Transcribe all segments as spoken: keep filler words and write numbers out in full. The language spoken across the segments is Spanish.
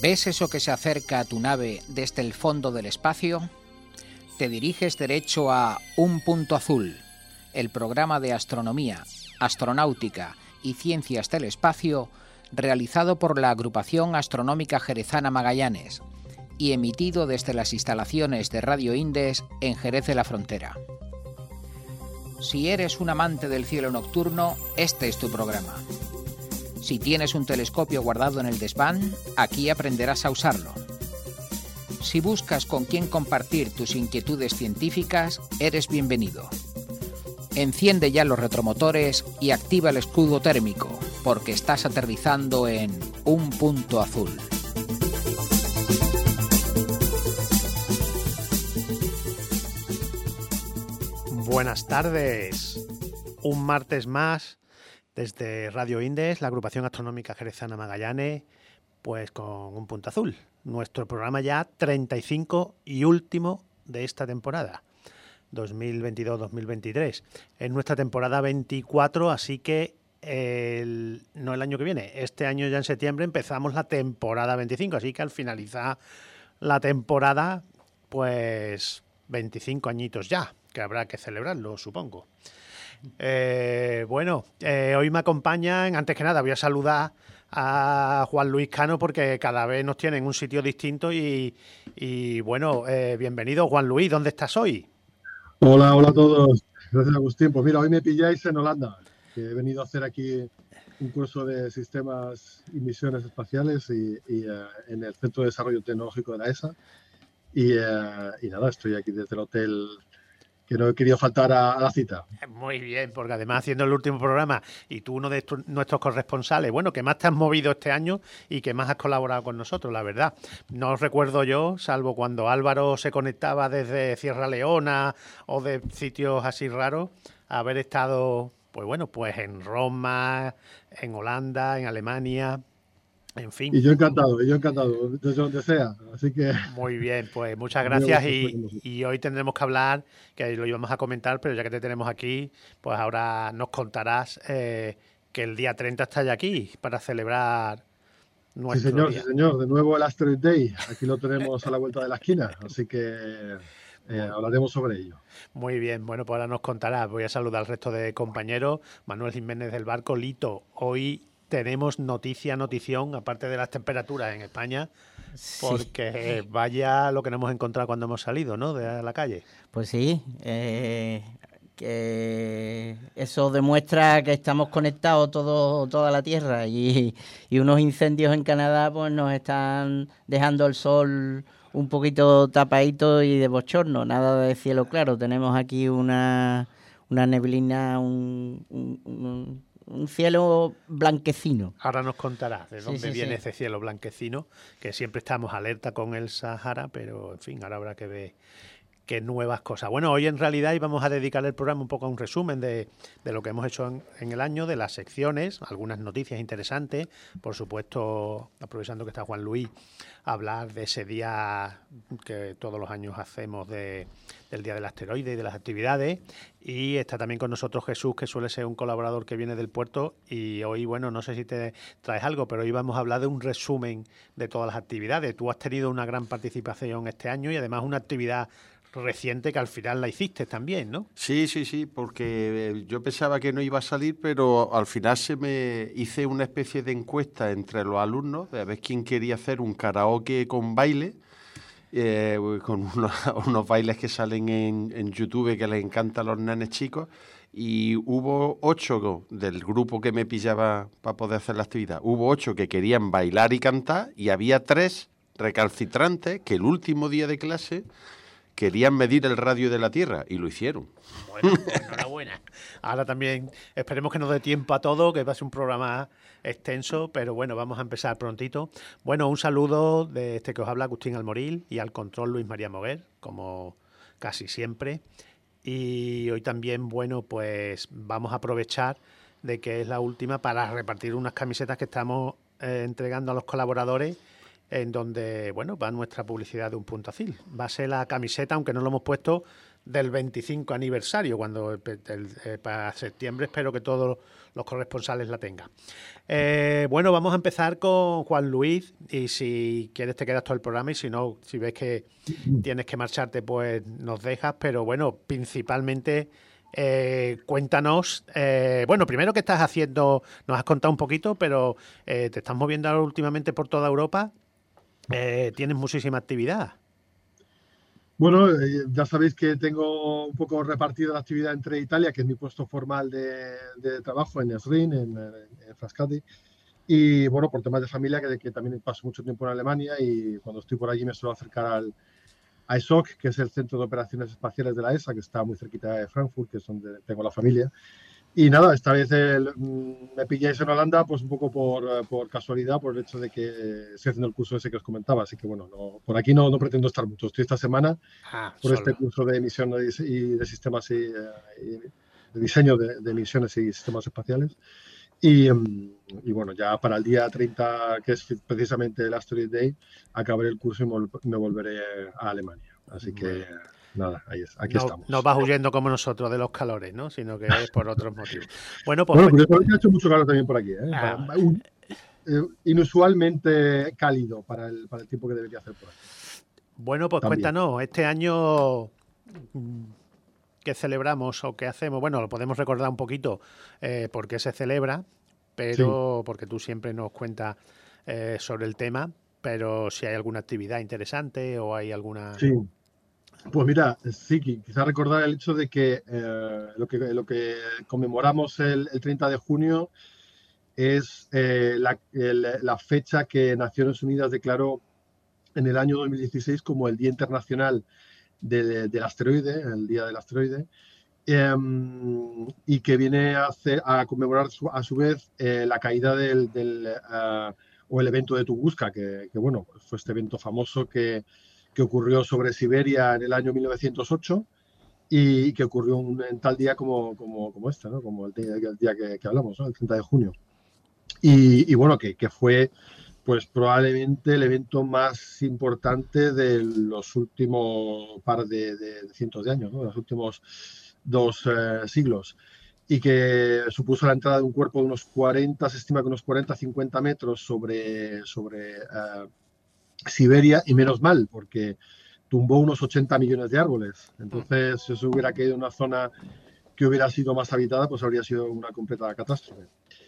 ¿Ves eso que se acerca a tu nave desde el fondo del espacio? Te diriges derecho a Un Punto Azul, el programa de astronomía, astronáutica y ciencias del espacio realizado por la Agrupación Astronómica Jerezana Magallanes y emitido desde las instalaciones de Radio Indes en Jerez de la Frontera. Si eres un amante del cielo nocturno, este es tu programa. Si tienes un telescopio guardado en el desván, aquí aprenderás a usarlo. Si buscas con quién compartir tus inquietudes científicas, eres bienvenido. Enciende ya los retromotores y activa el escudo térmico, porque estás aterrizando en Un Punto Azul. Buenas tardes. Un martes más desde Radio Indes, la Agrupación Astronómica Jerezana Magallanes, pues con Un Punto Azul. Nuestro programa ya treinta y cinco y último de esta temporada, dos mil veintidós dos mil veintitrés. Es nuestra temporada veinticuatro, así que el, no el año que viene, este año ya en septiembre empezamos la temporada veinticinco, así que al finalizar la temporada, pues veinticinco añitos ya, que habrá que celebrarlo, supongo. Eh, bueno, eh, hoy me acompañan, antes que nada voy a saludar a Juan Luis Cano porque cada vez nos tienen en un sitio distinto y, y bueno, eh, bienvenido Juan Luis, ¿dónde estás hoy? Hola, hola a todos, gracias Agustín. Pues mira, hoy me pilláis en Holanda, que he venido a hacer aquí un curso de sistemas y misiones espaciales y, y uh, en el Centro de Desarrollo Tecnológico de la E S A y, uh, y nada, estoy aquí desde el hotel que no he querido faltar a, a la cita. Muy bien, porque además haciendo el último programa y tú uno de tu, nuestros corresponsales, bueno, que más te has movido este año y que más has colaborado con nosotros, la verdad. No recuerdo yo, salvo cuando Álvaro se conectaba desde Sierra Leona o de sitios así raros, haber estado, pues bueno, pues en Roma, en Holanda, en Alemania. En fin. Y yo encantado, y yo encantado, desde donde sea. Así que. Muy bien, pues muchas gracias. Y, y hoy tendremos que hablar, que lo íbamos a comentar, pero ya que te tenemos aquí, pues ahora nos contarás eh, que el día treinta está ya aquí para celebrar nuestro Sí, señor, día. sí, señor. De nuevo el Asteroid Day. Aquí lo tenemos a la vuelta de la esquina. Así que eh, hablaremos sobre ello. Muy bien, bueno, pues ahora nos contarás. Voy a saludar al resto de compañeros. Manuel Jiménez del Barco, Lito, hoy tenemos noticia, notición, aparte de las temperaturas en España, porque sí. Vaya lo que nos hemos encontrado cuando hemos salido, ¿no?, de la calle. Pues sí, eh, que eso demuestra que estamos conectados todo, toda la Tierra y, y unos incendios en Canadá pues nos están dejando el sol un poquito tapadito y de bochorno, nada de cielo claro. Tenemos aquí una, una neblina, un... un, un un cielo blanquecino. Ahora nos contarás de dónde sí, sí, viene sí. ese cielo blanquecino, que siempre estamos alerta con el Sahara, pero en fin, ahora habrá que ver qué nuevas cosas. Bueno, hoy en realidad íbamos a dedicar el programa un poco a un resumen de, de lo que hemos hecho en, en el año, de las secciones, algunas noticias interesantes, por supuesto, aprovechando que está Juan Luis, hablar de ese día que todos los años hacemos de, del Día del Asteroide y de las actividades. Y está también con nosotros Jesús, que suele ser un colaborador que viene del puerto. Y hoy, bueno, no sé si te traes algo, pero hoy vamos a hablar de un resumen de todas las actividades. Tú has tenido una gran participación este año y además una actividad reciente que al final la hiciste también, ¿no? Sí, sí, sí, porque yo pensaba que no iba a salir, pero al final se me hice una especie de encuesta entre los alumnos de a ver quién quería hacer un karaoke con baile, eh, con unos, unos bailes que salen en, en YouTube que les encantan a los nenes chicos, y hubo ocho del grupo que me pillaba para poder hacer la actividad, hubo ocho que querían bailar y cantar y había tres recalcitrantes que el último día de clase querían medir el radio de la Tierra y lo hicieron. Bueno, enhorabuena. Ahora también esperemos que nos dé tiempo a todo, que va a ser un programa extenso, pero bueno, vamos a empezar prontito. Bueno, un saludo de este que os habla, Agustín Almoril, y al control Luis María Moguer, como casi siempre. Y hoy también, bueno, pues vamos a aprovechar de que es la última para repartir unas camisetas que estamos eh, entregando a los colaboradores en donde, bueno, va nuestra publicidad de Un Punto Azul. Va a ser la camiseta, aunque no lo hemos puesto, del veinticinco aniversario, cuando el, el, el, para septiembre espero que todos los corresponsales la tengan. Eh, bueno, vamos a empezar con Juan Luis, y si quieres te quedas todo el programa, y si no, si ves que tienes que marcharte, pues nos dejas, pero bueno, principalmente eh, cuéntanos, eh, bueno, primero qué estás haciendo, nos has contado un poquito, pero eh, te estás moviendo ahora últimamente por toda Europa, eh, tienes muchísima actividad. Bueno, eh, ya sabéis que tengo un poco repartida la actividad entre Italia, que es mi puesto formal de, de trabajo en Esrin, en, en Frascati, y bueno, por temas de familia, que, que también paso mucho tiempo en Alemania, y cuando estoy por allí me suelo acercar al a E S O C, que es el Centro de Operaciones Espaciales de la E S A, que está muy cerquita de Frankfurt, que es donde tengo la familia. Y nada, esta vez el, me pilláis en Holanda, pues un poco por, por casualidad, por el hecho de que estoy haciendo el curso ese que os comentaba. Así que bueno, no, por aquí no, no pretendo estar mucho. Estoy esta semana ah, por solo. este curso de emisión y de sistemas y, y de diseño de, de emisiones y sistemas espaciales. Y, y bueno, ya para el día treinta, que es precisamente el Asteroid Day, acabaré el curso y me volveré a Alemania. Así que... Bueno. Nada, ahí es, aquí no, estamos. No vas huyendo como nosotros de los calores, ¿no? Sino que es por otros motivos. Bueno, pues... Bueno, pues ha hecho mucho calor también por aquí, ¿eh? Ah. Un, eh, inusualmente cálido para el, para el tiempo que debería hacer por aquí. Bueno, pues también. Cuéntanos, este año... ¿qué celebramos o qué hacemos? Bueno, lo podemos recordar un poquito eh, por qué se celebra, pero sí. Porque tú siempre nos cuentas eh, sobre el tema, pero si hay alguna actividad interesante o hay alguna... Sí. Pues mira, sí, quizás recordar el hecho de que, eh, lo, que lo que conmemoramos el, el treinta de junio es eh, la, el, la fecha que Naciones Unidas declaró en el año dos mil dieciséis como el Día Internacional de, de, del Asteroide, el Día del Asteroide, eh, y que viene a, hacer, a conmemorar su, a su vez eh, la caída del, del uh, o el evento de Tunguska, que, que bueno, fue este evento famoso que que ocurrió sobre Siberia en el año mil novecientos ocho y que ocurrió un, en tal día como, como, como este, ¿no? Como el día, el día que, que hablamos, ¿no? El treinta de junio. Y, y bueno, que, que fue pues probablemente el evento más importante de los últimos par de, de, de cientos de años, ¿no? De los últimos dos eh, siglos. Y que supuso la entrada de un cuerpo de unos cuarenta, se estima que unos cuarenta a cincuenta metros sobre, sobre eh, Siberia, y menos mal, porque tumbó unos ochenta millones de árboles. Entonces, si eso hubiera caído en una zona que hubiera sido más habitada, pues habría sido una completa catástrofe.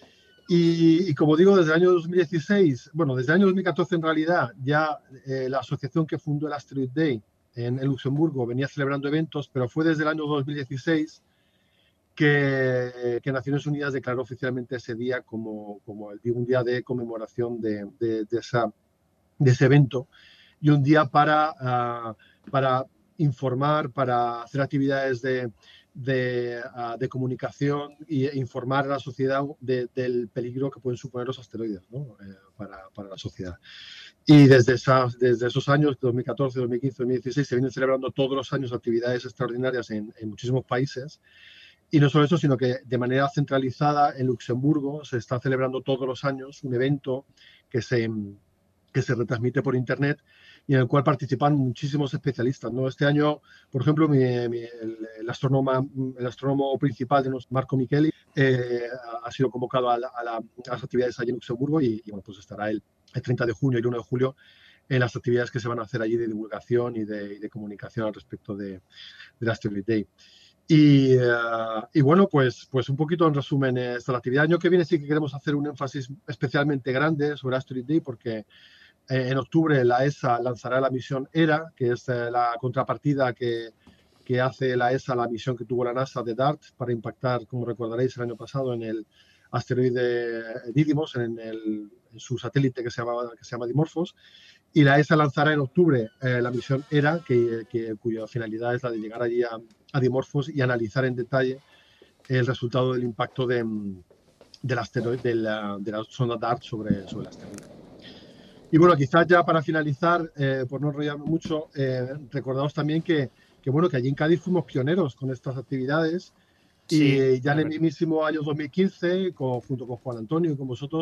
Y, y como digo, desde el año dos mil dieciséis, bueno, desde el año dos mil catorce en realidad, ya eh, la asociación que fundó el Asteroid Day en, en Luxemburgo venía celebrando eventos, pero fue desde el año dos mil dieciséis que, que Naciones Unidas declaró oficialmente ese día como, como el, un día de conmemoración de, de, de esa de ese evento, y un día para, uh, para informar, para hacer actividades de, de, uh, de comunicación e informar a la sociedad de, del peligro que pueden suponer los asteroides, ¿no? eh, para, para la sociedad. Y desde, esas, desde esos años, dos mil catorce, dos mil quince, dos mil dieciséis, se vienen celebrando todos los años actividades extraordinarias en, en muchísimos países. Y no solo eso, sino que de manera centralizada en Luxemburgo se está celebrando todos los años un evento que se... que se retransmite por internet y en el cual participan muchísimos especialistas, ¿no? Este año, por ejemplo, mi, mi, el, el, astrónoma, el astrónomo principal de nosotros, Marco Micheli, eh, ha sido convocado a, la, a, la, a las actividades allí en Luxemburgo y, y bueno, pues estará el, el treinta de junio y el uno de julio en las actividades que se van a hacer allí de divulgación y de, y de comunicación al respecto de, del Asteroid Day. Y, uh, y bueno, pues, pues un poquito en resumen esta la actividad. El año que viene sí que queremos hacer un énfasis especialmente grande sobre Asteroid Day porque Eh, en octubre la E S A lanzará la misión ERA, que es eh, la contrapartida que, que hace la E S A a la misión que tuvo la NASA de DART para impactar, como recordaréis, el año pasado en el asteroide Didymos, en, el, en su satélite que se, llama, que se llama Dimorphos. Y la E S A lanzará en octubre eh, la misión ERA, que, que, cuya finalidad es la de llegar allí a, a Dimorphos y analizar en detalle el resultado del impacto de, del asteroide, de la, de la sonda DART sobre, sobre el asteroide. Y bueno, quizás ya para finalizar, eh, por no enrollarme mucho, eh, recordamos también que, que, bueno, que allí en Cádiz fuimos pioneros con estas actividades y sí, ya en el mismísimo año dos mil quince, con, junto con Juan Antonio y con vosotros,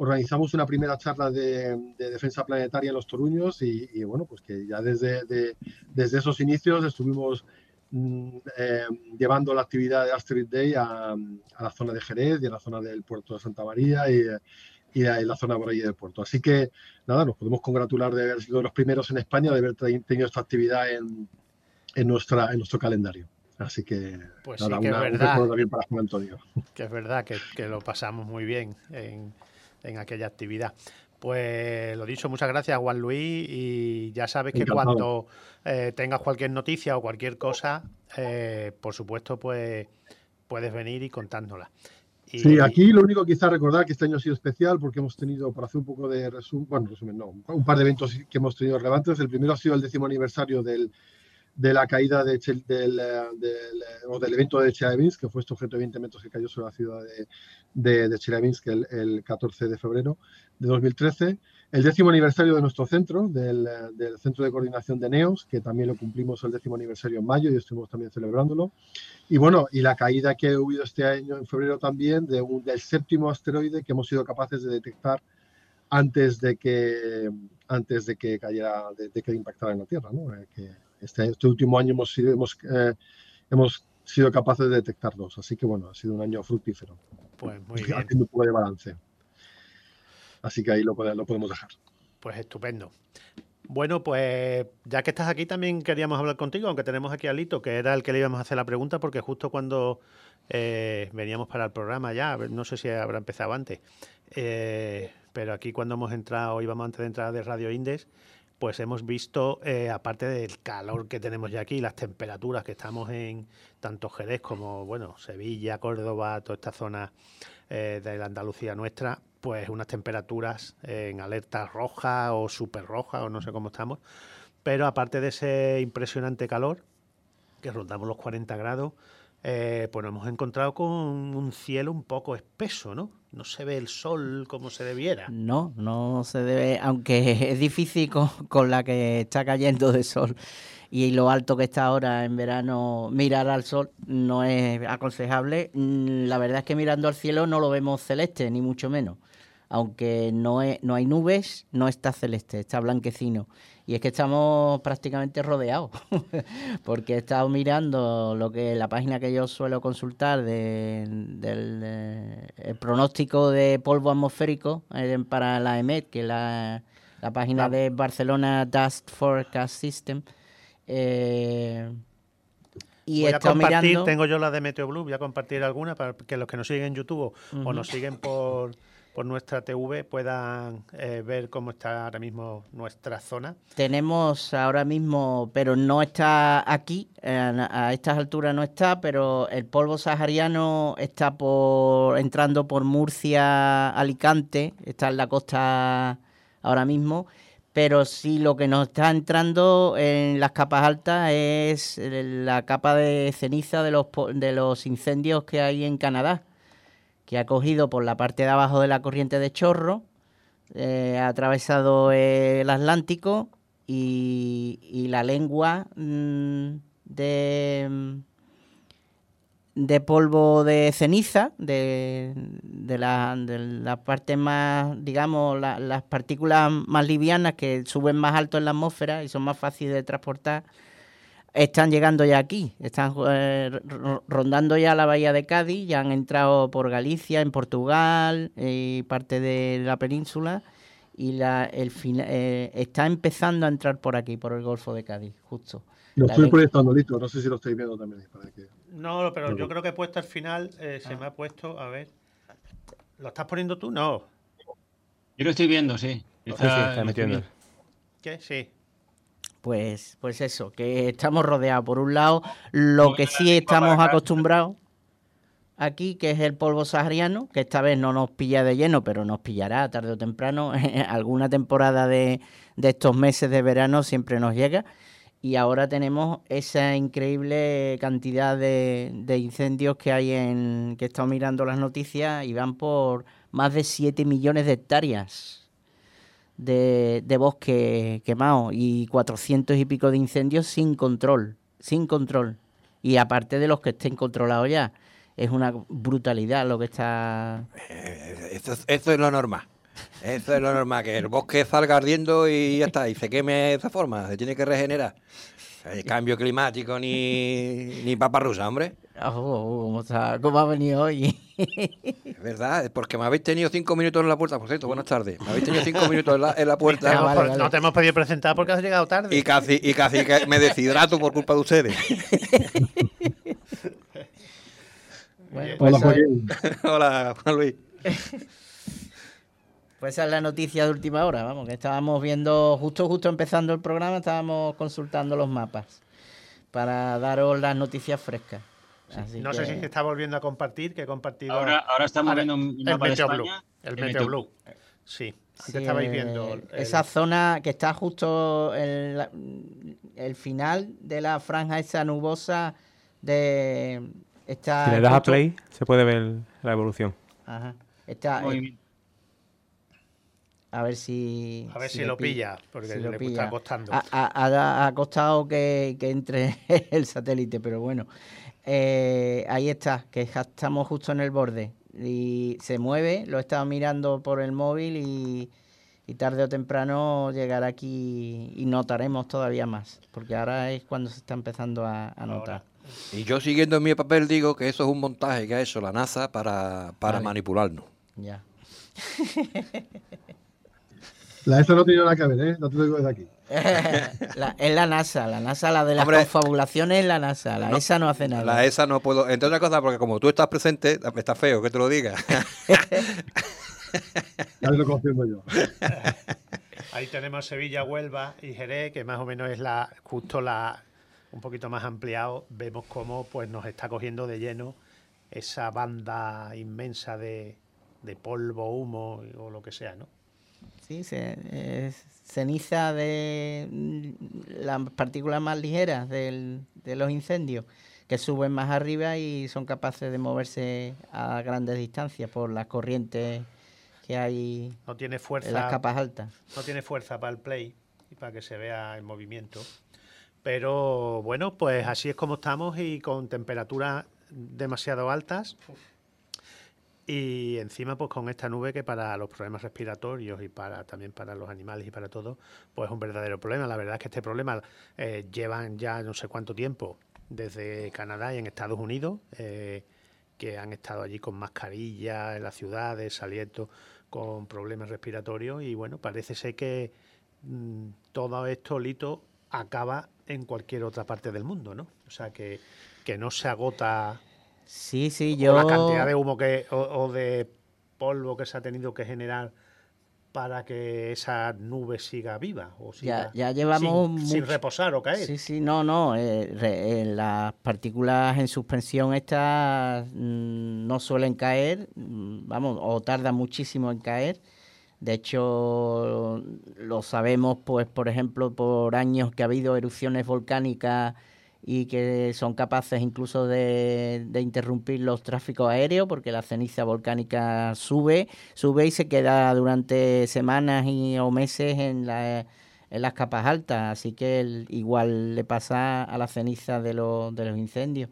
organizamos una primera charla de, de defensa planetaria en Los Toruños y, y bueno, pues que ya desde, de, desde esos inicios estuvimos mm, eh, llevando la actividad de Asteroid Day a, a la zona de Jerez y a la zona del puerto de Santa María y, y en la zona por allí del puerto. Así que, nada, nos podemos congratular de haber sido los primeros en España de haber tenido esta actividad en, en, nuestra, en nuestro calendario. Así que, pues nada, sí, que una, es un verdad, recuerdo también para Juan Antonio. Que es verdad que, que lo pasamos muy bien en, en aquella actividad. Pues lo dicho, muchas gracias, Juan Luis, y ya sabes que Encantado. cuando eh, tengas cualquier noticia o cualquier cosa, eh, por supuesto, pues puedes venir y contárnosla. Y... Sí, aquí lo único quizá recordar que este año ha sido especial porque hemos tenido, para hacer un poco de resumen, bueno, resumen no, un par de eventos que hemos tenido relevantes. El primero ha sido el décimo aniversario del, de la caída de, del, del, o del evento de Chelyabinsk, que fue este objeto de veinte metros que cayó sobre la ciudad de, de, de Chelyabinsk el, el catorce de febrero de dos mil trece. El décimo aniversario de nuestro centro, del, del Centro de Coordinación de NEOS, que también lo cumplimos el décimo aniversario en mayo y estuvimos también celebrándolo. Y bueno, y la caída que ha habido este año en febrero también de un, del séptimo asteroide que hemos sido capaces de detectar antes de que, antes de que cayera, de, de que impactara en la Tierra, ¿no? Eh, que este, este último año hemos sido, hemos, eh, hemos sido capaces de detectarlos. Así que bueno, ha sido un año fructífero. Pues muy Haciendo bien. un poco de balance. Así que ahí lo, lo podemos dejar. Pues estupendo. Bueno, pues ya que estás aquí también queríamos hablar contigo, aunque tenemos aquí a Lito, que era el que le íbamos a hacer la pregunta, porque justo cuando eh, veníamos para el programa ya, no sé si habrá empezado antes, eh, pero aquí cuando hemos entrado, íbamos antes de entrar de Radio Indes, pues hemos visto, eh, aparte del calor que tenemos ya aquí, las temperaturas que estamos en tanto Jerez como, bueno, Sevilla, Córdoba, toda esta zona eh, de la Andalucía nuestra, pues unas temperaturas en alerta roja o súper roja o no sé cómo estamos, pero aparte de ese impresionante calor, que rondamos los cuarenta grados, eh, pues nos hemos encontrado con un cielo un poco espeso, ¿no? No se ve el sol como se debiera. No, no se debe, aunque es difícil con, con la que está cayendo de sol y lo alto que está ahora en verano, mirar al sol no es aconsejable. La verdad es que mirando al cielo no lo vemos celeste, ni mucho menos. Aunque no, es, no hay nubes, no está celeste, está blanquecino. Y es que estamos prácticamente rodeados, porque he estado mirando lo que la página que yo suelo consultar de, del de, el pronóstico de polvo atmosférico eh, para la E M E T, que es la, la página de Barcelona Dust Forecast System. Eh, y voy a compartir, mirando... tengo yo la de Meteoblue, voy a compartir alguna para que los que nos siguen en YouTube uh-huh. o nos siguen por... por nuestra T V puedan eh, ver cómo está ahora mismo nuestra zona. Tenemos ahora mismo, pero no está aquí, eh, a estas alturas no está, pero el polvo sahariano está por entrando por Murcia, Alicante, está en la costa ahora mismo, pero sí lo que nos está entrando en las capas altas es la capa de ceniza de los, de los incendios que hay en Canadá, que ha cogido por la parte de abajo de la corriente de chorro, eh, ha atravesado el Atlántico y, y la lengua mmm, de, de polvo de ceniza, de, de, la, de la parte más, digamos, la, las partículas más livianas que suben más alto en la atmósfera y son más fáciles de transportar, están llegando ya aquí, están eh, rondando ya la bahía de Cádiz, ya han entrado por Galicia, en Portugal y parte de la península y la, el eh, está empezando a entrar por aquí, por el Golfo de Cádiz, justo. Lo la estoy ley... proyectando, Lito, no sé si lo estáis viendo también. Para que... No, pero yo creo que he puesto al final, eh, se ah. me ha puesto, a ver, ¿lo estás poniendo tú? No. Yo lo estoy viendo, sí. Está, sí, sí, está metiendo. ¿Qué? Sí. Pues, pues eso, que estamos rodeados. Por un lado, lo que sí estamos acostumbrados aquí, que es el polvo sahariano, que esta vez no nos pilla de lleno, pero nos pillará tarde o temprano. Alguna temporada de, de estos meses de verano siempre nos llega. Y ahora tenemos esa increíble cantidad de, de incendios que hay en... que he estado mirando las noticias y van por más de siete millones de hectáreas. De, de bosque quemado y cuatrocientos y pico de incendios sin control, sin control. Y aparte de los que estén controlados ya, es una brutalidad lo que está... Eh, esto, esto es lo normal. Eso es lo normal, que el bosque salga ardiendo y ya está, y se queme de esa forma, se tiene que regenerar. El cambio climático ni, ni papa rusa, hombre. Oh, oh, ¿cómo, está? ¿Cómo ha venido hoy? Es verdad, es porque me habéis tenido cinco minutos en la puerta. Por cierto, buenas tardes. Me habéis tenido cinco minutos en la, en la puerta. No, vale, por- vale. no te hemos podido presentar porque has llegado tarde. Y casi, y casi que me deshidrato por culpa de ustedes. Bueno, Hola, pues, esa, Joaquín. Hola, Juan Luis. pues esa es la noticia de última hora, vamos, que estábamos viendo, justo justo empezando el programa, estábamos consultando los mapas para daros las noticias frescas. Así No que- sé si se está volviendo a compartir, que he compartido Ahora, ahora estamos Ahora, viendo un el mapa de Meteo Blue. España. El el Meteo Meteo Blue. Sí, antes Sí, estabais eh, viendo el- esa zona que está justo en la- el final de la franja esa nubosa de está Si le das a justo- play, se puede ver la evolución. Ajá, está, eh, movimiento. a ver si A ver si, le lo pilla. pilla, porque si le lo está pilla. costando. Ha, ha- ha- ha costado que, que entre el satélite, pero bueno. Eh, ahí está, que ja- estamos justo en el borde. Y se mueve, lo he estado mirando por el móvil y, y tarde o temprano llegará aquí y notaremos todavía más. Porque ahora es cuando se está empezando a, a notar. Y yo siguiendo en mi papel digo que eso es un montaje que ha hecho la NASA para, para Vale. manipularnos. Ya. La E S A no tiene nada que ver, ¿eh? No te lo digo desde aquí. La- es la NASA, la NASA, la de las Hombre, confabulaciones es la NASA. La no, ESA no hace nada. La E S A no puedo, entre otras cosas, porque como tú estás presente, me está feo que te lo diga. Ya lo confirmo yo. Ahí tenemos Sevilla, Huelva y Jerez, que más o menos es la justo la un poquito más ampliado. Vemos cómo pues nos está cogiendo de lleno esa banda inmensa de, de polvo, humo o lo que sea, ¿no? Sí, se- es ceniza de mm, las partículas más ligeras del- de los incendios, que suben más arriba y son capaces de moverse a grandes distancias por las corrientes que hay No tiene en las fuerza, capas altas. no tiene fuerza para el play y para que se vea el movimiento. Pero bueno, pues así es como estamos y con temperaturas demasiado altas. Y encima, pues con esta nube que para los problemas respiratorios y para también para los animales y para todo, pues es un verdadero problema. La verdad es que este problema eh, llevan ya no sé cuánto tiempo desde Canadá y en Estados Unidos, eh, que han estado allí con mascarillas en las ciudades, saliendo con problemas respiratorios. Y bueno, parece ser que mm, todo esto, Lito, acaba en cualquier otra parte del mundo, ¿no? O sea, que, que no se agota Sí, sí, o yo... la cantidad de humo que o, o de polvo que se ha tenido que generar para que esa nube siga viva o siga ya llevamos sin, sin mucho- reposar o caer. Sí, sí, no, no. eh, re- eh, las partículas en suspensión estas mm, no suelen caer, mm, vamos, o tardan muchísimo en caer. De hecho, lo sabemos, pues, por ejemplo, por años que ha habido erupciones volcánicas y que son capaces incluso de, de interrumpir los tráficos aéreos, porque la ceniza volcánica sube, sube y se queda durante semanas y, o meses en la en las capas altas, así que el- igual le pasa a la ceniza de los, de los incendios.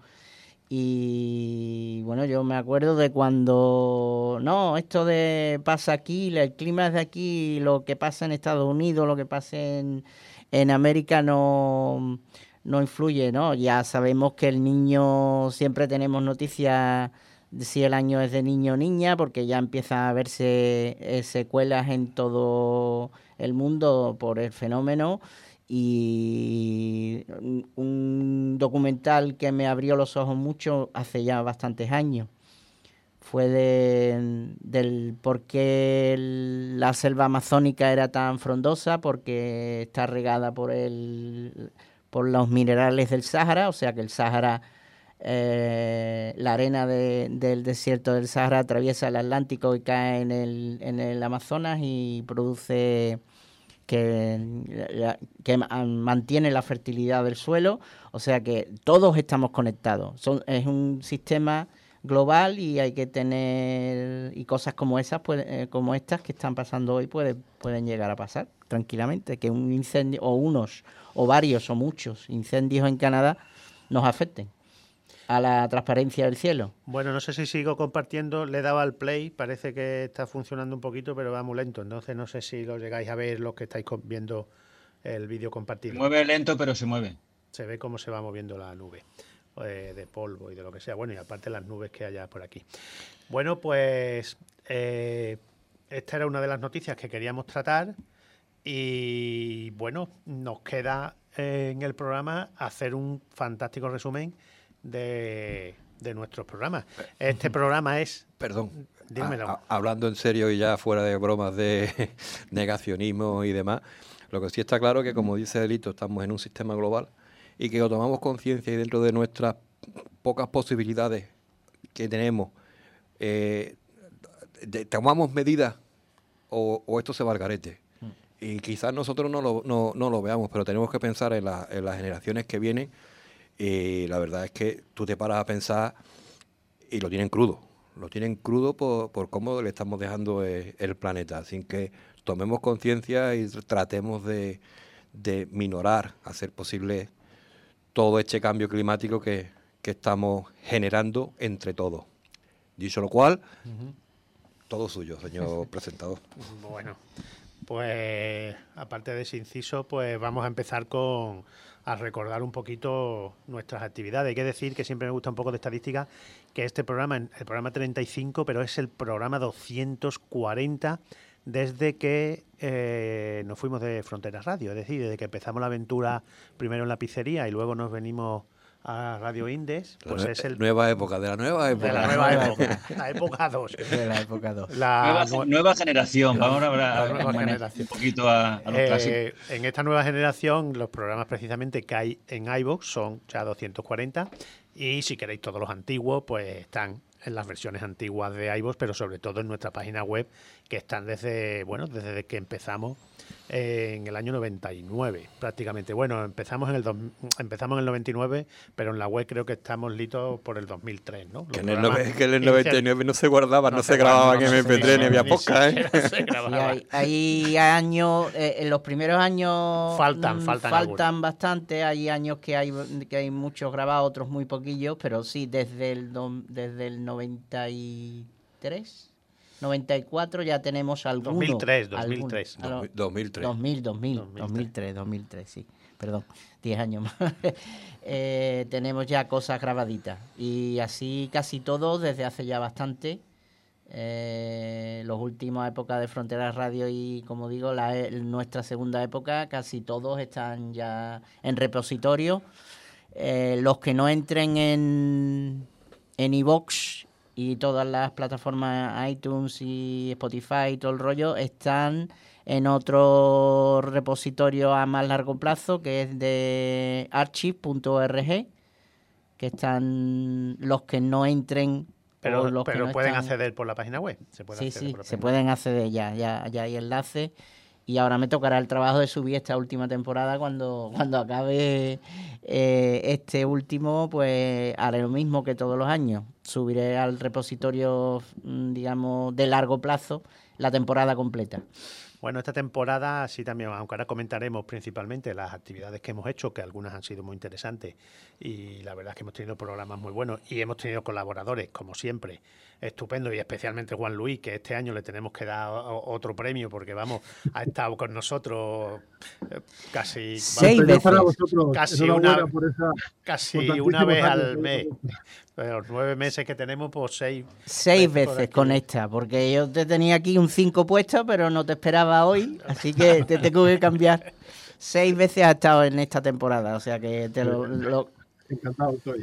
Y bueno, yo me acuerdo de cuando, no, esto de pasa aquí, el clima es de aquí, lo que pasa en Estados Unidos, lo que pasa en, en América no, no influye, ¿no? Ya sabemos que el niño, siempre tenemos noticias de si el año es de niño o niña, porque ya empiezan a verse eh, secuelas en todo el mundo por el fenómeno. Y un- un documental que me abrió los ojos mucho hace ya bastantes años fue de, del por qué el- la selva amazónica era tan frondosa, porque está regada por el por los minerales del Sáhara, o sea que el Sáhara, eh, la arena de- del desierto del Sáhara atraviesa el Atlántico y cae en el, en el Amazonas y produce que, la- que ma- mantiene la fertilidad del suelo, o sea que todos estamos conectados. Son, es un sistema global y hay que tener, y cosas como esas, puede- eh, como estas que están pasando hoy puede- pueden llegar a pasar tranquilamente, que un incendio o unos o varios o muchos incendios en Canadá nos afecten. a la transparencia del cielo. Bueno, no sé si sigo compartiendo, le he dado al play, parece que está funcionando un poquito, pero va muy lento, entonces no sé si lo llegáis a ver los que estáis viendo el vídeo compartido. Se mueve lento, pero se mueve. Se ve cómo se va moviendo la nube eh, de polvo y de lo que sea. Bueno, y aparte las nubes que haya por aquí. Bueno, pues eh, esta era una de las noticias que queríamos tratar y bueno, nos queda eh, en el programa hacer un fantástico resumen de, de nuestros programas. Este programa es... Perdón, dímelo. a- a- hablando en serio y ya fuera de bromas de negacionismo y demás, lo que sí está claro es que, como dice Delito, estamos en un sistema global y que o tomamos conciencia y dentro de nuestras pocas posibilidades que tenemos, eh, de- tomamos medidas o, o esto se va al garete. Y quizás nosotros no lo, no, no lo veamos, pero tenemos que pensar en, la- en las generaciones que vienen. Y la verdad es que tú te paras a pensar y lo tienen crudo. Lo tienen crudo por, por cómo le estamos dejando eh, el planeta. Así que tomemos conciencia y tratemos de, de minorar, hacer posible todo este cambio climático que, que estamos generando entre todos. Dicho lo cual, Uh-huh. todo suyo, señor presentador. Bueno, pues aparte de ese inciso, pues vamos a empezar con a recordar un poquito nuestras actividades. Hay que decir que siempre me gusta un poco de estadística, que este programa, el programa treinta y cinco, pero es el programa doscientos cuarenta desde que eh, nos fuimos de Fronteras Radio, es decir, desde que empezamos la aventura primero en la pizzería y luego nos venimos a Radio Indes, pues La es el nueva época, de la nueva época. de la nueva época, la época dos. De la época dos. La nueva, nue- nueva generación. Vamos a hablar la a- nueva a- generación. un poquito a, a los clásicos. Eh, en esta nueva generación, los programas precisamente que hay en iVoox son ya doscientos cuarenta y si queréis todos los antiguos, pues están en las versiones antiguas de iVoox, pero sobre todo en nuestra página web, que están desde, bueno, desde que empezamos eh, en el año noventa y nueve, prácticamente. Bueno, empezamos en el dos- empezamos en el noventa y nueve, pero en la web creo que estamos listos por el dos mil tres, ¿no? Los Que en, el, programas nove- que en el inicial- noventa y nueve no se guardaban, No no, se se grababan guardaban, en no se M P tres ni había ni podcast, ¿eh? siquiera se Sí, grababa. hay, hay años, eh, en los primeros años Faltan, mm, faltan faltan bastante, hay años que hay que hay muchos grabados, otros muy poquillos, pero sí, desde el do- desde el noventa y tres, noventa y cuatro ya tenemos algunos. dos mil tres, algunos. dos mil tres. Ah, no, dos mil tres. dos mil, dos mil, dos mil tres. dos mil tres, dos mil tres, sí, perdón, diez años más. Eh, tenemos ya cosas grabaditas y así casi todos desde hace ya bastante. Eh, los últimos épocas de Fronteras Radio y, como digo, la, e- nuestra segunda época, casi todos están ya en repositorio. Eh, los que no entren en en iVoox y todas las plataformas iTunes y Spotify y todo el rollo están en otro repositorio a más largo plazo, que es de archive punto org, que están los que no entren. Pero, o los que pero no pueden están- acceder por la página web. Se puede Sí, acceder sí, por la se página pueden acceder ya, ya, ya hay enlaces. Y ahora me tocará el trabajo de subir esta última temporada. Cuando, cuando acabe eh, este último, pues haré lo mismo que todos los años. Subiré al repositorio, mm, digamos, de largo plazo la temporada completa. Bueno, esta temporada sí también, aunque ahora comentaremos principalmente las actividades que hemos hecho, que algunas han sido muy interesantes y la verdad es que hemos tenido programas muy buenos y hemos tenido colaboradores, como siempre, estupendos, y especialmente Juan Luis, que este año le tenemos que dar o- otro premio porque, vamos, ha estado con nosotros eh, casi, Seis vamos, veces. Para vosotros, Casi enhorabuena una- por esa, casi por tantísimos una vez años al que mes. llevamos. Pero los nueve meses que tenemos, pues seis. Seis Veces por veces aquí. con esta, porque yo te tenía aquí un cinco puesto, pero no te esperaba hoy, así que te tengo que cambiar. Seis veces has estado en esta temporada, o sea que te lo- lo Encantado estoy.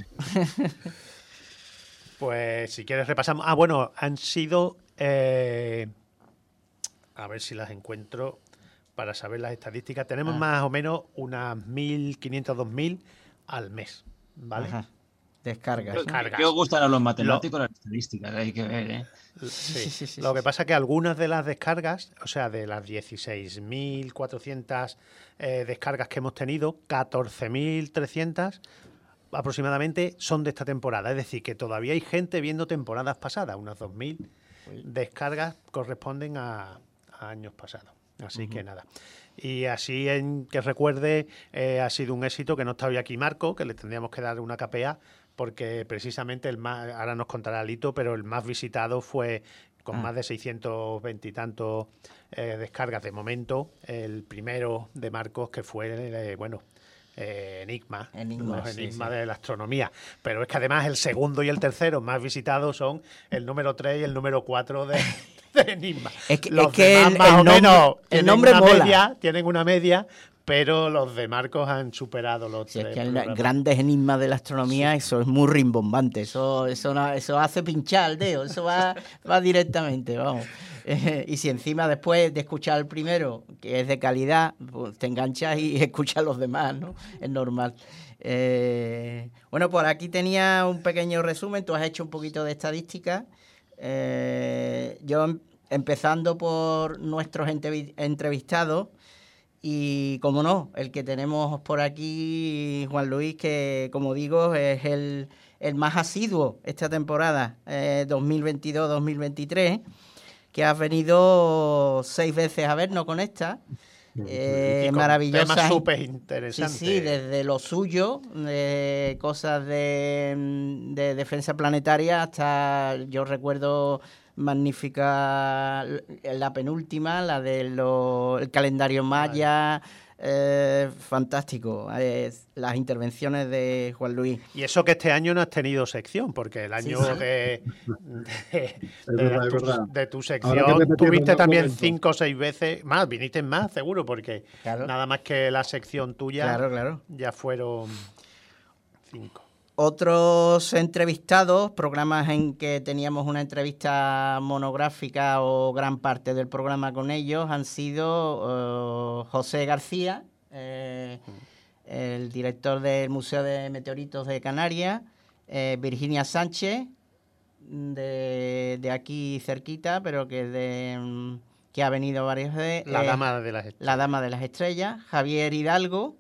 Pues si quieres repasamos. Ah, bueno, han sido... eh, a ver si las encuentro para saber las estadísticas. Tenemos Ah. más o menos unas mil quinientos, dos mil al mes, ¿vale? Ajá, descargas. ¿no? Descargas. ¿Qué os gustan a los matemáticos las estadísticas? Hay que ver, ¿eh? Sí. Sí, sí, sí, Lo que sí, pasa es que algunas de las descargas, o sea, de las dieciséis mil cuatrocientas eh, descargas que hemos tenido, catorce mil trescientas aproximadamente son de esta temporada. Es decir, que todavía hay gente viendo temporadas pasadas. Unas dos mil descargas corresponden a, a años pasados. Así que nada. Y así, en que recuerde, eh, ha sido un éxito que no está hoy aquí Marco, que le tendríamos que dar una capea, porque precisamente el más, ahora nos contará Lito, pero el más visitado fue con ah. más de seiscientos veinte y tantos eh, descargas de momento. El primero de Marcos, que fue, eh, bueno, eh, Enigma, Enigma, los sí, Enigmas sí. de la astronomía. Pero es que además el segundo y el tercero más visitados son el número tres y el número cuatro de... de Enigma. Es que, los es que demás, el, más el o nombre, menos, el nombre una mola. Media, tienen una media, pero los de Marcos han superado los sí, tres. Es que programas. el grandes enigmas de la astronomía, sí. Eso es muy rimbombante. Eso, eso, no, eso hace pinchar el dedo. Eso va, va directamente, vamos. Eh, y si encima después de escuchar el primero, que es de calidad, pues te enganchas y escuchas los demás, ¿no? Es normal. Eh, bueno, por aquí tenía un pequeño resumen. Tú has hecho un poquito de estadística. Eh, yo empezando por nuestros entrevistados y, como no, el que tenemos por aquí, Juan Luis, que, como digo, es el, el más asiduo esta temporada, eh, dos mil veintidós dos mil veintitrés, que has venido seis veces a vernos con esta. Eh, maravillosa. Temas súper interesantes. Sí, sí, desde lo suyo, de cosas de, de defensa planetaria hasta, yo recuerdo, magnífica la penúltima, la del calendario maya. Vale. Eh, fantástico, eh, las intervenciones de Juan Luis. Y eso que este año no has tenido sección, porque el año sí, sí. De, de, de, verdad, tu, de tu sección tuviste también cinco o seis veces más, viniste más seguro, porque claro. Nada más que la sección tuya claro, claro. Ya fueron cinco. Otros entrevistados, programas en que teníamos una entrevista monográfica o gran parte del programa con ellos, han sido uh, José García, eh, el director del Museo de Meteoritos de Canarias, eh, Virginia Sánchez, de, de aquí cerquita, pero que, de, que ha venido varias veces. La, eh, dama de las la Dama de las Estrellas, Javier Hidalgo,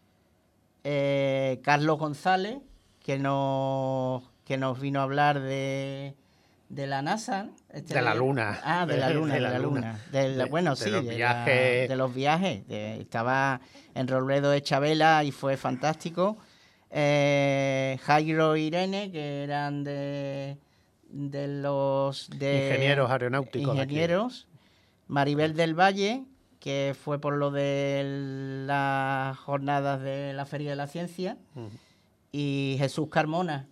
eh, Carlos González, que nos, que nos vino a hablar de, de la NASA. Este de la Luna. Ah, de la Luna, de, de la, la Luna. Luna. De la, bueno, de sí, los de, viajes. La, de los viajes. De, estaba en Robledo de Chabela y fue fantástico. Eh, Jairo e Irene, que eran de, de los... De ingenieros aeronáuticos. Ingenieros. Maribel del Valle, que fue por lo de las jornadas de la Feria de la Ciencia. Uh-huh. Y Jesús Carmona.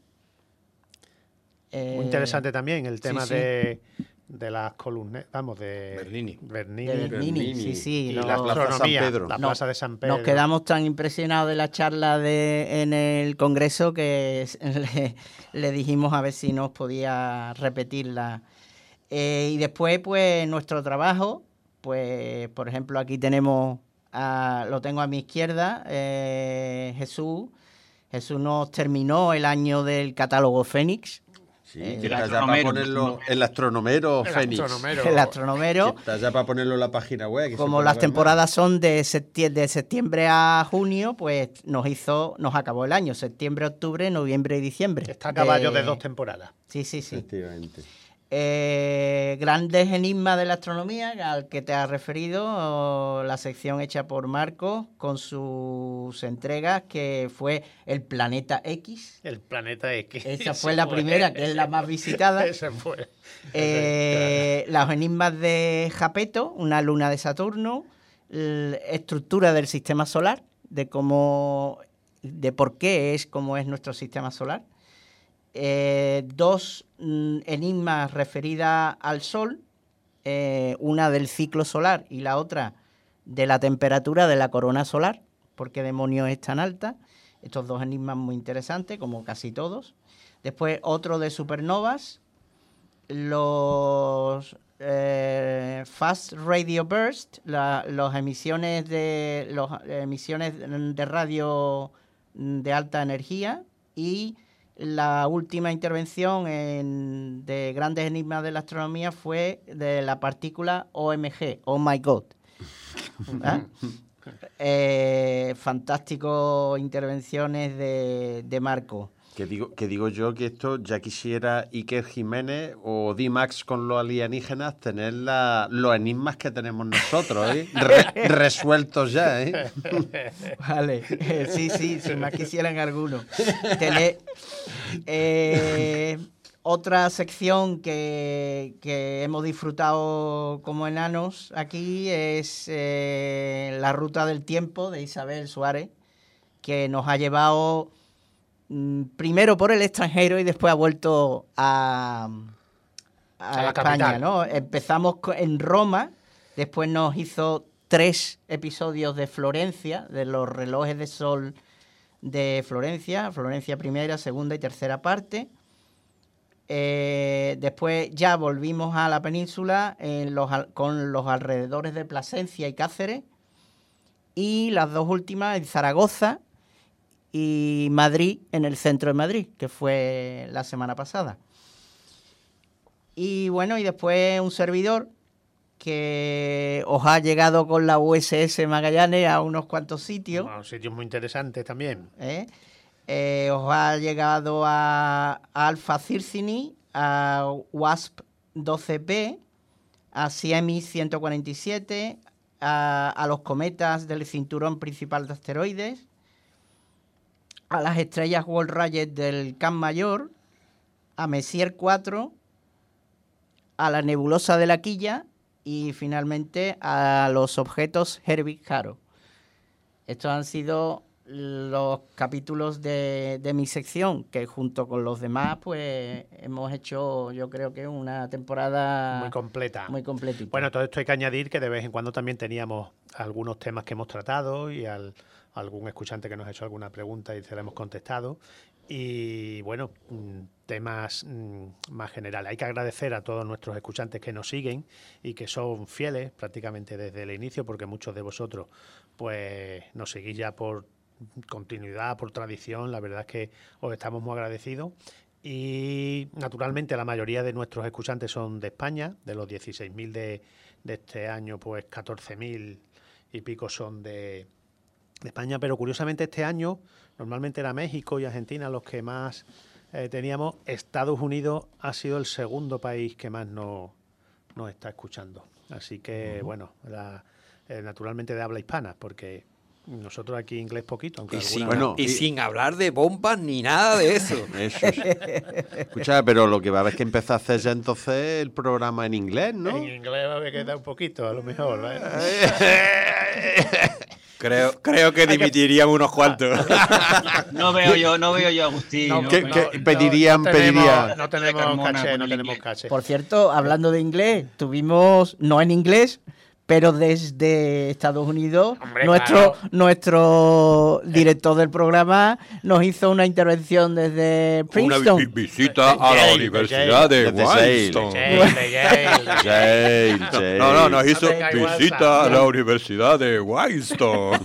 Eh, Muy interesante también el tema sí, de, sí. de las columnas, vamos, de Bernini. Bernini, de Bernini, Bernini. sí, sí. Y no, la Plaza San Pedro. La Plaza no, de San Pedro. Nos quedamos tan impresionados de la charla de, en el Congreso que le, le dijimos a ver si nos podía repetirla. Eh, y después, pues, nuestro trabajo, pues, por ejemplo, aquí tenemos, a, lo tengo a mi izquierda, eh, Jesús. Jesús nos terminó el año del catálogo Fénix. Sí, eh, que está ya para ponerlo el astronomero Fénix. El astronomero. El astronomero. Que está ya para ponerlo en la página web. Que como las temporadas más. Son de septiembre, de septiembre a junio, pues nos hizo, nos acabó el año. Septiembre, octubre, noviembre y diciembre. Está a caballo de, de dos temporadas. Sí, sí, sí. Efectivamente. Eh, grandes enigmas de la astronomía, al que te has referido, la sección hecha por Marcos con sus entregas, que fue el Planeta X. El Planeta X. Esa fue la primera, que es la más visitada. Ese fue. Eh, los enigmas de Japeto, una luna de Saturno, la estructura del sistema solar, de cómo, de por qué es como es nuestro sistema solar. Eh, dos mm, enigmas referidas al Sol, eh, una del ciclo solar y la otra de la temperatura de la corona solar, porque demonios es tan alta. Estos dos enigmas muy interesantes, como casi todos. Después otro de supernovas, los eh, Fast Radio Burst, la, los emisiones de los emisiones de radio de alta energía, y la última intervención en, de grandes enigmas de la astronomía fue de la partícula O M G, Oh My God. ¿Ah? Eh, fantástico intervenciones de, de Marco. Que digo, que digo yo que esto ya quisiera Iker Jiménez o D-Max con los alienígenas tener la, los enigmas que tenemos nosotros, ¿eh? Re, resueltos ya, ¿eh? Vale, eh, sí, sí, si más quisieran algunos. Tener, eh, otra sección que, que hemos disfrutado como enanos aquí es eh, La Ruta del Tiempo de Isabel Suárez, que nos ha llevado primero por el extranjero y después ha vuelto a, a, a la España, capital. ¿no? Empezamos en Roma, después nos hizo tres episodios de Florencia, de los relojes de sol de Florencia, Florencia primera, segunda y tercera parte. Eh, después ya volvimos a la península en los, con los alrededores de Plasencia y Cáceres, y las dos últimas en Zaragoza y Madrid, en el centro de Madrid, que fue la semana pasada. Y bueno, y después un servidor que os ha llegado con la U S S Magallanes a unos cuantos sitios. Bueno, sitios muy interesantes también. ¿eh? Eh, os ha llegado a, a Alpha Circini, a WASP doce P, a Siemis ciento cuarenta y siete, a, a los cometas del cinturón principal de asteroides, a las estrellas Wolf-Rayet del Camp Mayor, a Messier cuatro, a la nebulosa de la Quilla y finalmente a los objetos Herbig-Haro. Estos han sido los capítulos de, de mi sección, que junto con los demás pues hemos hecho, yo creo que una temporada Muy completa. muy completita. Bueno, todo esto hay que añadir que de vez en cuando también teníamos algunos temas que hemos tratado y al, algún escuchante que nos ha hecho alguna pregunta y se la hemos contestado. Y bueno, temas más generales. Hay que agradecer a todos nuestros escuchantes que nos siguen y que son fieles prácticamente desde el inicio, porque muchos de vosotros pues nos seguís ya por continuidad, por tradición. La verdad es que os estamos muy agradecidos. Y naturalmente la mayoría de nuestros escuchantes son de España. De los dieciséis mil de, de este año, pues catorce mil y pico son de, de España. Pero curiosamente este año normalmente era México y Argentina los que más eh, teníamos. Estados Unidos ha sido el segundo país que más nos, nos está escuchando. Así que, uh-huh. bueno, la, eh, naturalmente de habla hispana, porque nosotros aquí inglés poquito. Aunque y, alguna... sin, bueno, y, y sin hablar de bombas ni nada de eso. Eso sí. Escucha, pero lo que va a haber que empezar a hacer ya entonces el programa en inglés, ¿no? En inglés va a haber que dar un poquito, a lo mejor. ¿Vale? Creo, creo que dimitirían unos cuantos. No veo yo, no veo yo a Agustín. No, no, ¿Qué, no, qué pedirían, no tenemos, pedirían? no tenemos Carmona caché, con no el tenemos inglés. caché. Por cierto, hablando de inglés, tuvimos, no en inglés, pero desde Estados Unidos, Hombre, nuestro claro. nuestro director del programa nos hizo una intervención desde Una Princeton. vi- visita a la Yale, Universidad de Desde Wildston. Yale, Yale. Yale, Yale. No, no, nos hizo No tenga igual, visita a Sam. la Universidad de Wildston.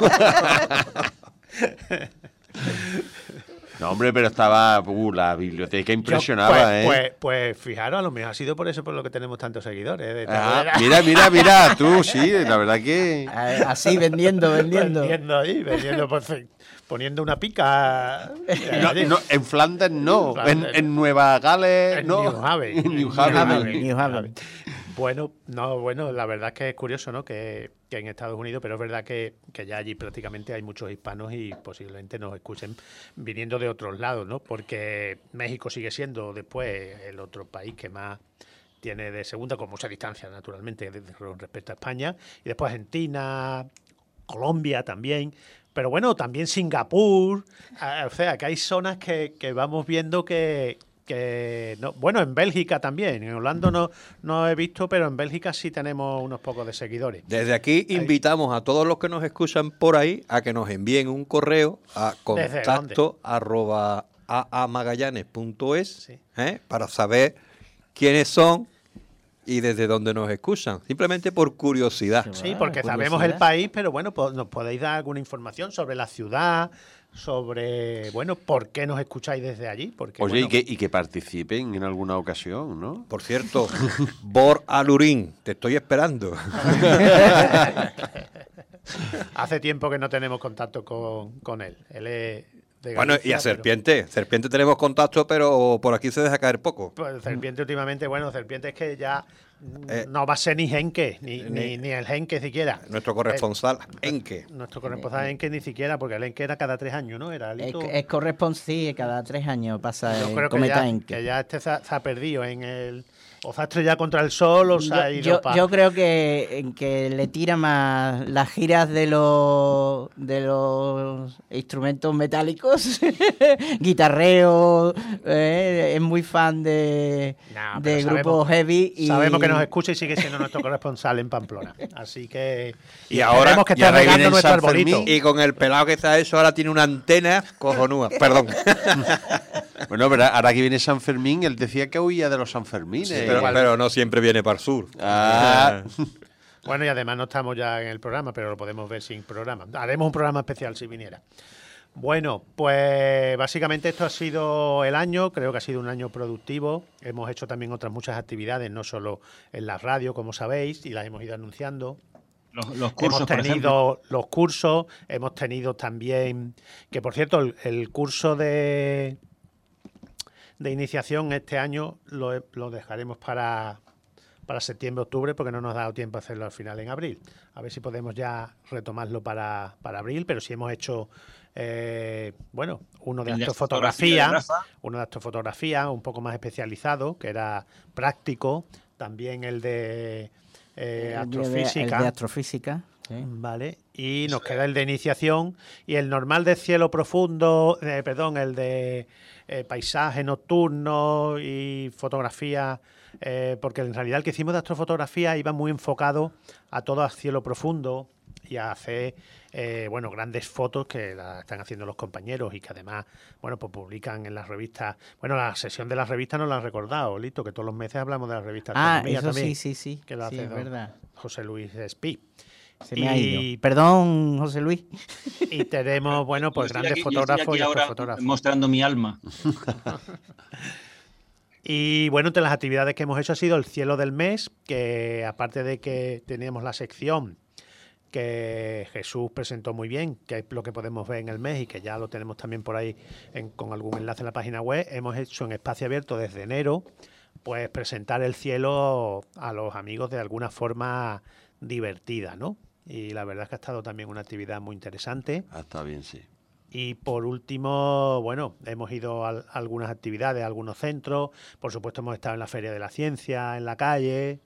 No, hombre, pero estaba... Uh, la biblioteca impresionaba, Yo, pues, ¿eh? Pues, pues fijaros, a lo mejor ha sido por eso por lo que tenemos tantos seguidores. De esta Ah, manera. mira, mira, mira, tú, sí, la verdad que... Eh, Así, vendiendo, vendiendo. Vendiendo ahí, vendiendo, pues, poniendo una pica. No, no, en Flandes no, En en, Flandes. en Nueva Gales En no. New Haven. En New En Haven. New Haven. New New Haven. Haven. Bueno, no, bueno, la verdad es que es curioso, ¿no? Que, que en Estados Unidos, pero es verdad que, que ya allí prácticamente hay muchos hispanos y posiblemente nos escuchen viniendo de otros lados, ¿no? Porque México sigue siendo después el otro país que más tiene de segunda, con mucha distancia, naturalmente, de- con respecto a España. Y después Argentina, Colombia también. Pero bueno, también Singapur. eh, O sea, que hay zonas que, que vamos viendo que... que no, bueno, en Bélgica también. En Holanda no, no he visto, pero en Bélgica sí tenemos unos pocos de seguidores. Desde aquí invitamos a todos los que nos escuchan por ahí a que nos envíen un correo a ¿Desde contacto arroba aamagallanes punto es Sí. ¿eh? para saber quiénes son y desde dónde nos escuchan. Simplemente por curiosidad. Sí, porque curiosidad. sabemos el país, pero bueno, pues nos podéis dar alguna información sobre la ciudad, sobre, bueno, por qué nos escucháis desde allí. Porque, Oye, bueno, y, que, y que participen en alguna ocasión, ¿no? Por cierto, Bor Alurín, te estoy esperando. Hace tiempo que no tenemos contacto con, con él. Él es de Bueno, Galicia, y a pero- Serpiente. Serpiente tenemos contacto, pero por aquí se deja caer poco. Pues Serpiente últimamente, bueno, Serpiente es que ya Eh, no va a ser ni Genke, ni, ni- ni, ni el Genke siquiera. Nuestro corresponsal, Enque. Nuestro corresponsal Genke ni siquiera, porque el Genke era cada tres años, ¿no? Era Es, Lito. es corresponsal, cada tres años pasa Yo el creo que cometa ya, Encke. que ya este se ha, se ha perdido en el... O se ha estrellado contra el sol o se ha Yo, ido yo, pa- yo creo que, que le tira más las giras de los de los instrumentos metálicos, guitarreo, eh, es muy fan de, Nah, de pero grupos sabemos- heavy. Y Sabemos que nos escucha y sigue siendo nuestro corresponsal en Pamplona. Así que... Y ahora, esperemos que y esté ahora regando viene nuestro San arbolito. Fermín, y con el pelado que está eso, ahora tiene una antena cojonúa. Perdón. Bueno, pero ahora que viene San Fermín, él decía que huía de los Sanfermines. pero, pero no siempre viene para el sur. Ah. Bueno, y además no estamos ya en el programa, pero lo podemos ver sin programa. Haremos un programa especial si viniera. Bueno, pues básicamente esto ha sido el año, creo que ha sido un año productivo. Hemos hecho también otras muchas actividades, no solo en la radio, como sabéis, y las hemos ido anunciando. Los, los cursos, Hemos por ejemplo. tenido los cursos, hemos tenido también, que por cierto, el, el curso de, de iniciación este año lo, lo dejaremos para, para septiembre, octubre, porque no nos ha dado tiempo a hacerlo al final en abril. A ver si podemos ya retomarlo para, para abril, pero sí hemos hecho, eh, bueno, uno de El de astrofotografía, astrofotografía de Rafa. uno de astrofotografía, un poco más especializado, que era práctico, también el de eh, El de- astrofísica. el de astrofísica. sí. Vale, y nos queda el de iniciación y el normal de cielo profundo, eh, perdón, el de eh, paisaje nocturno y fotografía, eh, porque en realidad el que hicimos de astrofotografía iba muy enfocado a todo a cielo profundo y a hacer, eh, bueno, grandes fotos que las están haciendo los compañeros y que además, bueno, pues publican en las revistas. Bueno, la sesión de las revistas nos la han recordado, Lito, que todos los meses hablamos de las revistas. Ah, Astronomía eso también, sí, sí, sí. que lo sí, hace es don verdad. José Luis Espí. Se me ha Y- ido. Perdón, José Luis. Y tenemos, bueno, pues Yo estoy grandes aquí- yo estoy fotógrafos aquí y ahora astrofotógrafos. mostrando mi alma. Y bueno, entre las actividades que hemos hecho ha sido el cielo del mes, que aparte de que teníamos la sección que Jesús presentó muy bien, que es lo que podemos ver en el mes y que ya lo tenemos también por ahí en- con algún enlace en la página web, hemos hecho en espacio abierto desde enero, pues presentar el cielo a los amigos de alguna forma divertida, ¿no? Y la verdad es que ha estado también una actividad muy interesante. Ah, está bien, sí. Y por último, bueno, hemos ido a, a algunas actividades, a algunos centros. Por supuesto, hemos estado en la Feria de la Ciencia, en la calle.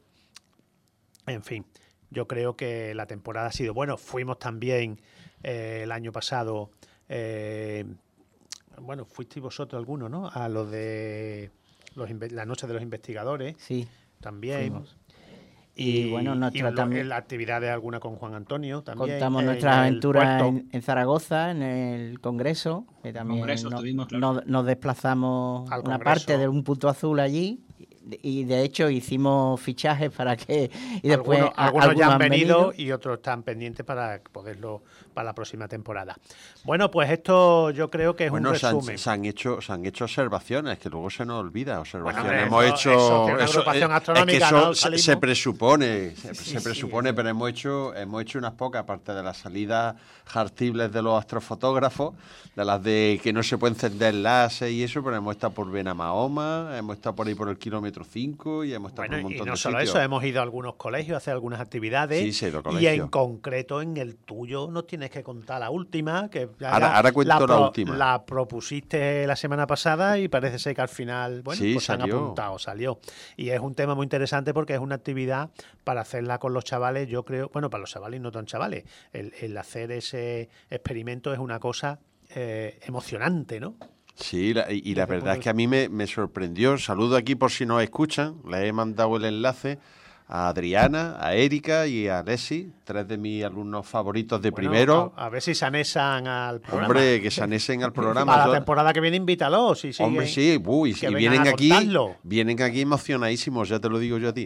En fin, yo creo que la temporada ha sido bueno. Fuimos también eh, el año pasado, eh, bueno, fuisteis vosotros algunos, ¿no? A lo de los inve- la noche de los investigadores Sí. también. Fuimos. Y, bueno, nuestra lo- también- la actividad de alguna con Juan Antonio también. Contamos en nuestras el aventuras puerto. en, en Zaragoza, en el Congreso, que también Congreso no- estuvimos, claro. nos, nos desplazamos Al una Congreso. parte de un punto azul allí y de hecho hicimos fichajes para que y después algunos, a- algunos ya han algunos venido, y otros están pendientes para poderlo para la próxima temporada. Bueno, pues esto yo creo que es Bueno, un se han, resumen. se han hecho, se han hecho observaciones, que luego se nos olvida. Observaciones. Bueno, hemos eso- hecho. eso tiene una agrupación eh, astronómica, es que ¿no, eso se, Salimos? se presupone, se, Sí, se sí, presupone, eh. pero hemos hecho, hemos hecho unas pocas, aparte de las salidas jartibles de los astrofotógrafos, de las de que no se puede encender láser y eso, pero hemos estado por Benamahoma, hemos estado por ahí por el kilómetro cinco y hemos estado Bueno, por un y montón no de solo sitios. eso, hemos ido a algunos colegios a hacer algunas actividades. Sí, se ha ido a y colegios. en concreto en el tuyo nos tienes que contar la última, que ya Ahora- ahora cuento la última. La propusiste la semana pasada y parece ser que al final, bueno, Sí, pues se han salió. apuntado, salió. Y es un tema muy interesante porque es una actividad para hacerla con los chavales, yo creo, bueno, para los chavales y no tan chavales. El, el hacer ese experimento es una cosa eh, emocionante, ¿no? Sí, la- y, y la Desde el verdad es punto que a mí me, me sorprendió. Saludo aquí por si nos escuchan. Les he mandado el enlace a Adriana, a Erika y a Leslie, tres de mis alumnos favoritos de Bueno, primero. A, a ver si se anesan al programa. Hombre, que se anesen al programa. Para Yo- la temporada que viene, invítalos. Si siguen- Hombre, sí, uy, que y vengan vienen a aquí, contarlo. vienen aquí emocionadísimos, ya te lo digo yo a ti.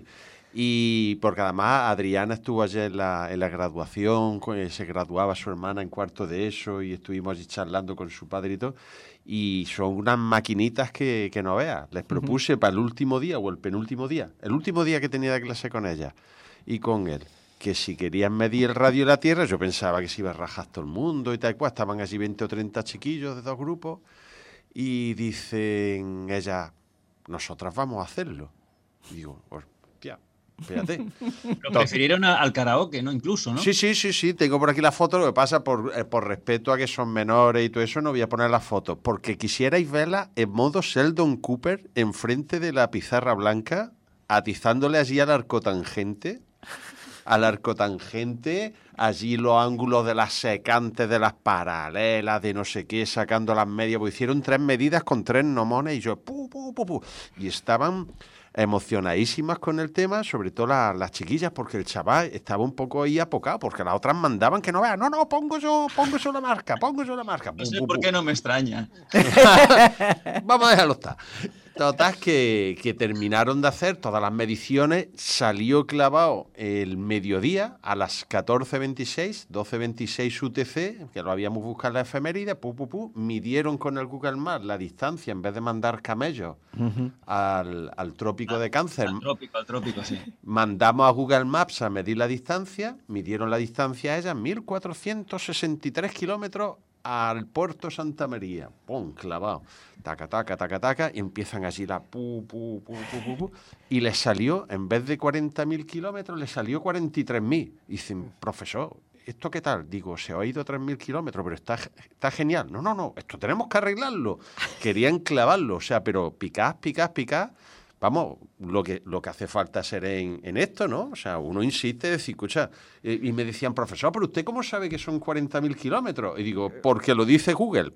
Y porque además Adriana estuvo ayer en la, en la graduación, co- eh, se graduaba su hermana en cuarto de eso y estuvimos allí charlando con su padre y todo. Y son unas maquinitas que, que no veas. Les propuse para el último día o el penúltimo día, el último día que tenía de clase con ella y con él. que si querían medir el radio de la Tierra, yo pensaba que se iba a rajar todo el mundo y tal cual, estaban allí veinte o treinta chiquillos de dos grupos, y dicen ellas, nosotras vamos a hacerlo. Y digo, hostia, espérate. Lo prefirieron a- al karaoke, ¿no? Incluso, ¿no? Sí, sí, sí, sí, tengo por aquí la foto, lo que pasa, por, eh, por respeto a que son menores y todo eso, no voy a poner las fotos, porque quisierais verla en modo Sheldon Cooper, enfrente de la pizarra blanca, atizándole allí al arcotangente, al arcotangente, allí los ángulos de las secantes, de las paralelas, de no sé qué, sacando las medias, pues hicieron tres medidas con tres nomones y yo, pu, pu, pu, pu, y estaban emocionadísimas con el tema, sobre todo la- las chiquillas, porque el chaval estaba un poco ahí apocado, porque las otras mandaban que no vean, no, no, pongo yo, pongo yo la marca, pongo yo la marca. No Pu, sé pu, por pu. qué no me extraña. Vamos a dejarlo estar. Total, que, que terminaron de hacer todas las mediciones, salió clavado el mediodía a las catorce veintiséis, doce veintiséis U T C, que lo habíamos buscado en la efeméride, pu, pu, pu, midieron con el Google Maps la distancia, en vez de mandar camellos al, al trópico de Cáncer, Al trópico, al trópico, sí. mandamos a Google Maps a medir la distancia, midieron la distancia a ellas, mil cuatrocientos sesenta y tres kilómetros al puerto Santa María. ¡Pum! Clavado. Taca, taca, taca, taca. Y empiezan allí la pu, pu, pu, pu, pu, pu. Y les salió, en vez de cuarenta mil kilómetros, les salió cuarenta y tres mil. Y dicen, profesor, ¿esto qué tal? Digo, se ha ido tres mil kilómetros, pero está, está genial. No, no, no, esto tenemos que arreglarlo. Querían clavarlo, o sea, pero picás, picás, picás. Vamos, lo que, lo que hace falta ser en, en esto, ¿no? O sea, uno insiste, decir, escucha, eh, y me decían, profesor, ¿pero usted cómo sabe que son cuarenta mil kilómetros? Y digo, porque lo dice Google.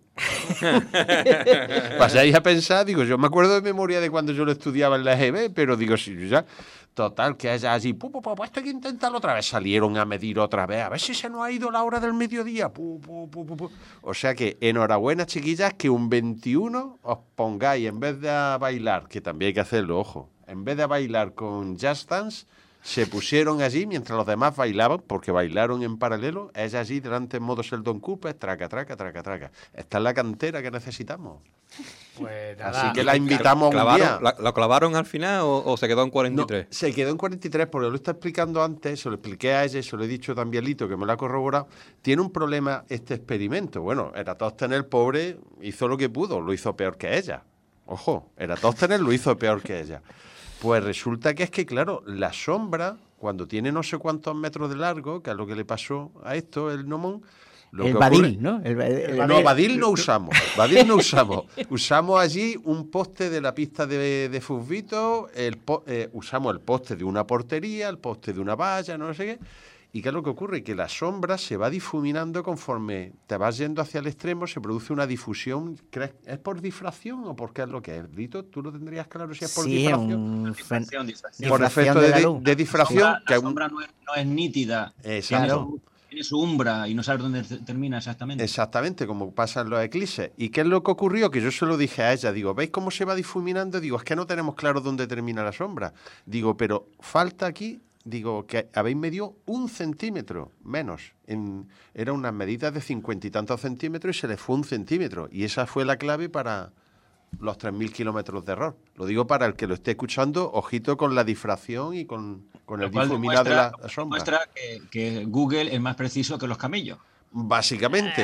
Pasáis a pensar, digo, yo me acuerdo de memoria de cuando yo lo estudiaba en la E G B, pero digo, si yo ya... Total, que haya allí, pu, pu, pu, pues esto hay que intentarlo otra vez. Salieron a medir otra vez, a ver si se nos ha ido la hora del mediodía. Pu, pu, pu, pu, pu. O sea que enhorabuena, chiquillas, que un veintiuno os pongáis, en vez de a bailar, que también hay que hacerlo, ojo, en vez de a bailar con Just Dance, se pusieron allí mientras los demás bailaban, porque bailaron en paralelo, ella allí delante en modo Sheldon Cooper, traca, traca, traca, traca. Esta es la cantera que necesitamos. Pues Así nada, que la invitamos un día. ¿Clavaron, la- ¿Lo clavaron al final o, o se quedó en cuarenta y tres? No, se quedó en cuarenta y tres, porque lo está explicando antes, se lo expliqué a ella y se lo he dicho también a Lito, que me lo ha corroborado. Tiene un problema este experimento. Bueno, Eratóstenes, el pobre, hizo lo que pudo, lo hizo peor que ella. Ojo, Eratóstenes lo hizo peor que ella. Pues resulta que es que, claro, la sombra, cuando tiene no sé cuántos metros de largo, que es lo que le pasó a esto, el gnomón, lo El que badil, ocurre- ¿no? El, el- no, Badil no usamos. Badil no usamos. Usamos allí un poste de la pista de, de fútbol, el po- eh, usamos el poste de una portería, el poste de una valla, no sé qué. ¿Y qué es lo que ocurre? Que la sombra se va difuminando conforme te vas yendo hacia el extremo, se produce una difusión. ¿Crees? ¿Es por difracción o por qué es lo que es? Dito, tú lo tendrías claro si es por sí, es difracción. un fen- Difracción, difracción. Por difracción efecto de de, la di- luz. de La difracción. sombra, que la es un- sombra no, es, no es nítida. Exacto. Tiene su, tiene su umbra y no sabes dónde te- termina exactamente. Exactamente, como pasa en los eclipses. ¿Y qué es lo que ocurrió? Que yo se lo dije a ella. Digo, ¿veis cómo se va difuminando? Digo, es que no tenemos claro dónde termina la sombra. Digo, pero falta aquí, digo, que habéis medido un centímetro menos. En, era unas medidas de cincuenta y tantos centímetros y se le fue un centímetro. Y esa fue la clave para los tres mil kilómetros de error. Lo digo para el que lo esté escuchando, ojito con la difracción y con, con el Lo cual difuminado de demuestra- la sombra. Muestra que, que Google es más preciso que los camellos. Básicamente.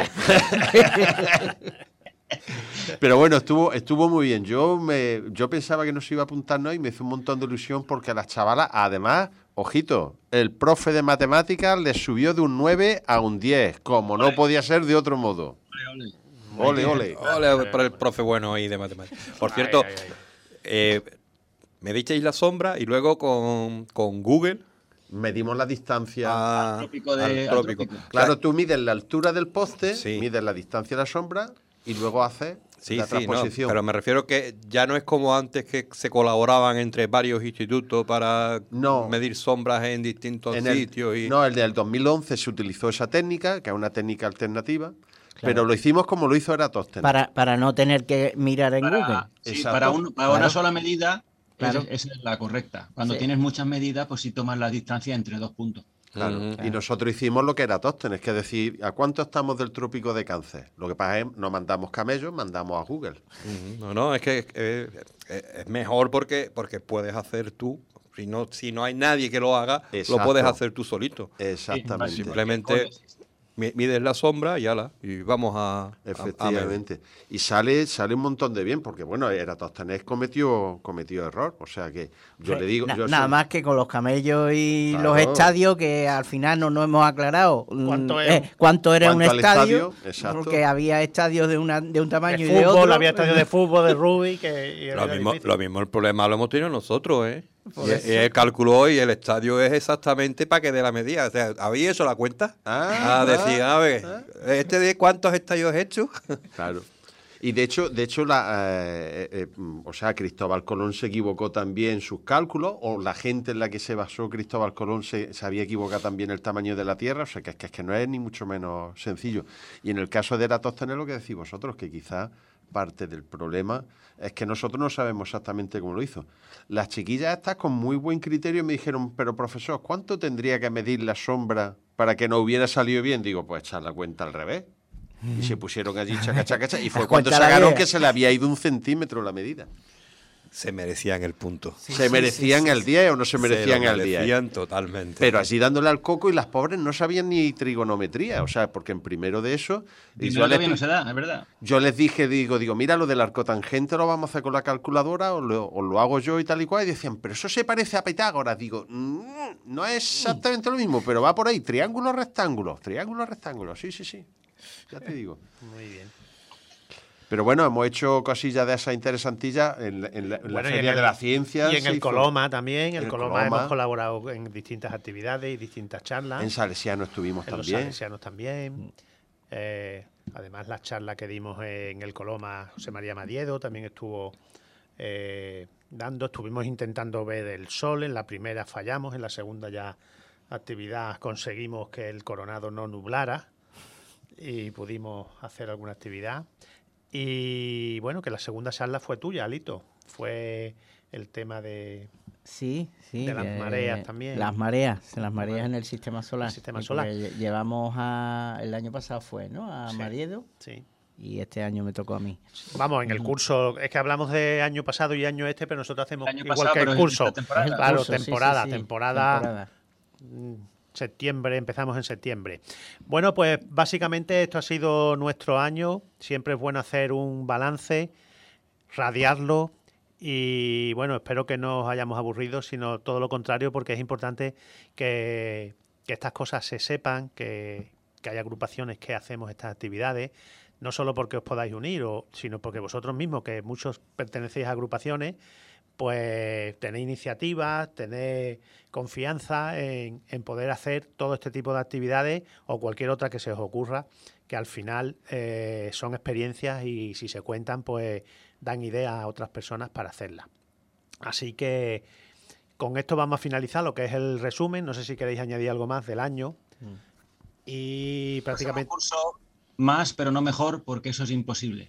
Pero bueno, estuvo, estuvo muy bien. Yo me, yo pensaba que no se iba a apuntar, ¿no? Y me hizo un montón de ilusión porque a las chavalas, además, ojito, el profe de matemáticas les subió de un nueve a un diez, como no podía ser de otro modo. Ole, ole. Ole por el profe bueno ahí de matemáticas. Por cierto, Ay, ay, ay. eh, me disteis la sombra y luego con, con Google Medimos la distancia. a- trópico de- al al trópico. trópico. Claro, tú mides la altura del poste, Sí. mides la distancia de la sombra y luego haces Sí, la sí, no, transposición. pero me refiero que ya no es como antes que se colaboraban entre varios institutos para No. medir sombras en distintos En el- sitios. Y... No, el del dos mil once se utilizó esa técnica, que es una técnica alternativa, pero lo hicimos como lo hizo Eratóstenes. para, para no tener que mirar en Google. Para, sí, Exacto. para, un- para Claro. una sola medida, Claro. es- esa es la correcta. Cuando Sí. tienes muchas medidas, pues sí tomas la distancia entre dos puntos. Claro. Ujú. Y nosotros hicimos lo que Eratóstenes, que es decir, ¿a cuánto estamos del trópico de Cáncer? Lo que pasa es que no mandamos camellos, mandamos a Google. Ujú. No, no, es que eh, eh, es mejor porque, porque puedes hacer tú, Si no, si no hay nadie que lo haga, Exacto. lo puedes hacer tú solito. Exactamente. Sí, Simplemente mi- mides la sombra y ala, y vamos a... a- Efectivamente. Y sale sale un montón de bien, porque bueno, Eratosthenes cometió, cometió error. O sea que yo Sí, le digo... na- yo nada soy- más que con los camellos y Claro. los estadios, que al final no nos hemos aclarado mm, ¿Cuánto es? eh, cuánto era un ¿Cuánto al estadio, estadio? Exacto. porque había estadios de, una, de un tamaño De y de fútbol, otro. había estadios de fútbol, de rugby, que y Lo era mismo, difícil. lo mismo el problema lo hemos tenido nosotros, ¿eh? Por Y, eso. y él calculó y el estadio es exactamente para que dé la medida. O sea, ¿habéis hecho la cuenta? Ah, Ah, decir, ah, a ver, ¿este de cuántos estadios he hecho? Claro. Y de hecho, de hecho la, eh, eh, mm, o sea, Cristóbal Colón se equivocó también en sus cálculos, o la gente en la que se basó Cristóbal Colón se, se había equivocado también el tamaño de la Tierra, o sea, que es, que es que no es ni mucho menos sencillo. Y en el caso de Eratosthenes, lo que decís vosotros, que quizás parte del problema es que nosotros no sabemos exactamente cómo lo hizo. Las chiquillas estas con muy buen criterio me dijeron, pero profesor, ¿cuánto tendría que medir la sombra para que no hubiera salido bien? Digo, pues echar la cuenta al revés. Y se pusieron allí chaca, chaca, chaca, y fue La cuando cuenta la sacaron vida. que se le había ido un centímetro la medida. Se merecían el punto. ¿Se merecían el diez o no se merecían Se lo el diez? merecían totalmente. Pero así dándole al coco, y las pobres no sabían ni trigonometría, o sea, porque en primero de eso... y Primero yo, les, todavía no se da, es verdad. yo les dije, digo, digo, mira, lo del arcotangente lo vamos a hacer con la calculadora, o lo, o lo hago yo y tal y cual, y decían, pero eso se parece a Pitágoras. Digo, "Mm, no es exactamente lo mismo, pero va por ahí, triángulos, rectángulos, triángulos, rectángulos, sí, sí, sí, ya te digo. Muy bien. Pero bueno, hemos hecho cosillas de esas interesantillas en, la- en la, en la Bueno, y Feria en de el- la Ciencia. Y en se el hizo- Coloma también. En el el Coloma, Coloma. hemos colaborado en distintas actividades y distintas charlas. En Salesiano estuvimos En los también. salesianos también. Eh, además, la charla que dimos en el Coloma, José María Madiedo también estuvo eh, dando. Estuvimos intentando ver el sol. En la primera fallamos, en la segunda ya actividad conseguimos que el coronado no nublara y pudimos hacer alguna actividad. Y bueno, que la segunda charla fue tuya, Alito. Fue el tema de... Sí, sí. De las que- mareas también. Las mareas, las mareas en el sistema solar. El sistema Y solar. porque lle- Llevamos a... El año pasado fue, ¿no? A Sí. Mariedo. Sí. Y este año me tocó a mí. Vamos, en el curso, es que hablamos de año pasado y año este, pero nosotros hacemos El año igual pasado, que pero el es curso. esta temporada. Es el Claro, curso, sí, sí, temporada, sí, temporada, temporada. mm, septiembre, empezamos en septiembre. Bueno, pues básicamente esto ha sido nuestro año. Siempre es bueno hacer un balance, radiarlo y bueno, espero que no os hayamos aburrido, sino todo lo contrario, porque es importante que, que estas cosas se sepan, que, que hay agrupaciones que hacemos estas actividades, no solo porque os podáis unir, o, sino porque vosotros mismos, que muchos pertenecéis a agrupaciones, pues tenéis iniciativas, tenéis confianza en, en poder hacer todo este tipo de actividades o cualquier otra que se os ocurra, que al final eh, son experiencias y si se cuentan, pues dan ideas a otras personas para hacerlas. Así que con esto vamos a finalizar lo que es el resumen. No sé si queréis añadir algo más del año. Y prácticamente... Un curso más, pero no mejor, porque eso es imposible.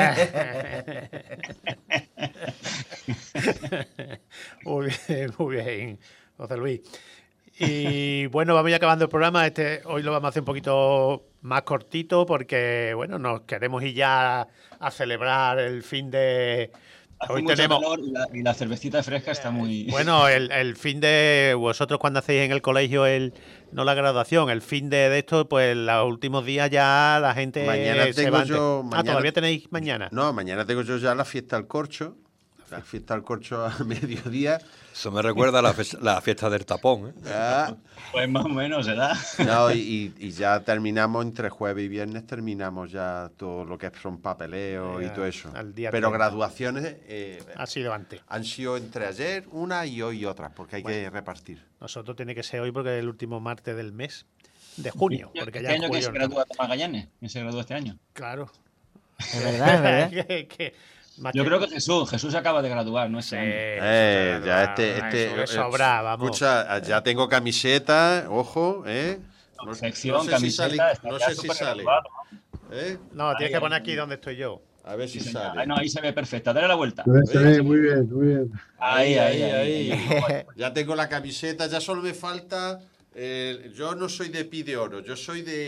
Muy bien, muy bien, José Luis. Y bueno, vamos ya acabando el programa. Este, hoy lo vamos a hacer un poquito más cortito porque, bueno, nos queremos ir ya a celebrar el fin de... Hace Hoy mucho tenemos... calor y la, y la cervecita fresca está muy... Bueno, el, el fin de... Vosotros cuando hacéis en el colegio, el no la graduación, el fin de, de esto, pues los últimos días ya la gente Mañana se tengo va antes. yo- Ah, mañana- ¿todavía tenéis mañana? No, mañana tengo yo ya la fiesta del corcho. La fiesta del corcho a mediodía. Eso me recuerda a la, fe- la fiesta del tapón, ¿eh? Ah, Pues más o menos, ¿verdad? no, y, y ya terminamos entre jueves y viernes, terminamos ya todo lo que son papeleos y Ya, todo eso. al día Pero treinta. graduaciones eh, Ha sido antes. han sido entre ayer una y hoy otra, porque hay que repartir. Nosotros tiene que ser hoy porque es el último martes del mes de junio. Porque ¿Este ya en año que se julio... gradúa Magallanes? ¿Quién se graduó este año? Claro. Es verdad, es verdad. Que- que- más Yo que- creo que Jesús, Jesús acaba de graduar, ¿no? Sí, Este año. Eh, eso ya se este, gradúa, este eso de eh, sobra, vamos. Escucha, ya tengo camiseta, ojo, eh. No, Sección, no sé si camiseta, sale, está no ya sé si súper sale. graduado. ¿Eh? No, tienes Ahí, que poner ahí. aquí donde estoy yo. A ver si Sí, señor. sale. Ahí, no, ahí se ve perfecta. Dale la vuelta. Se ve, se ve, muy bien, muy bien. Ahí, ahí, ahí. Ya tengo la camiseta, ya solo me falta. eh, yo no soy de pi de oro, yo soy de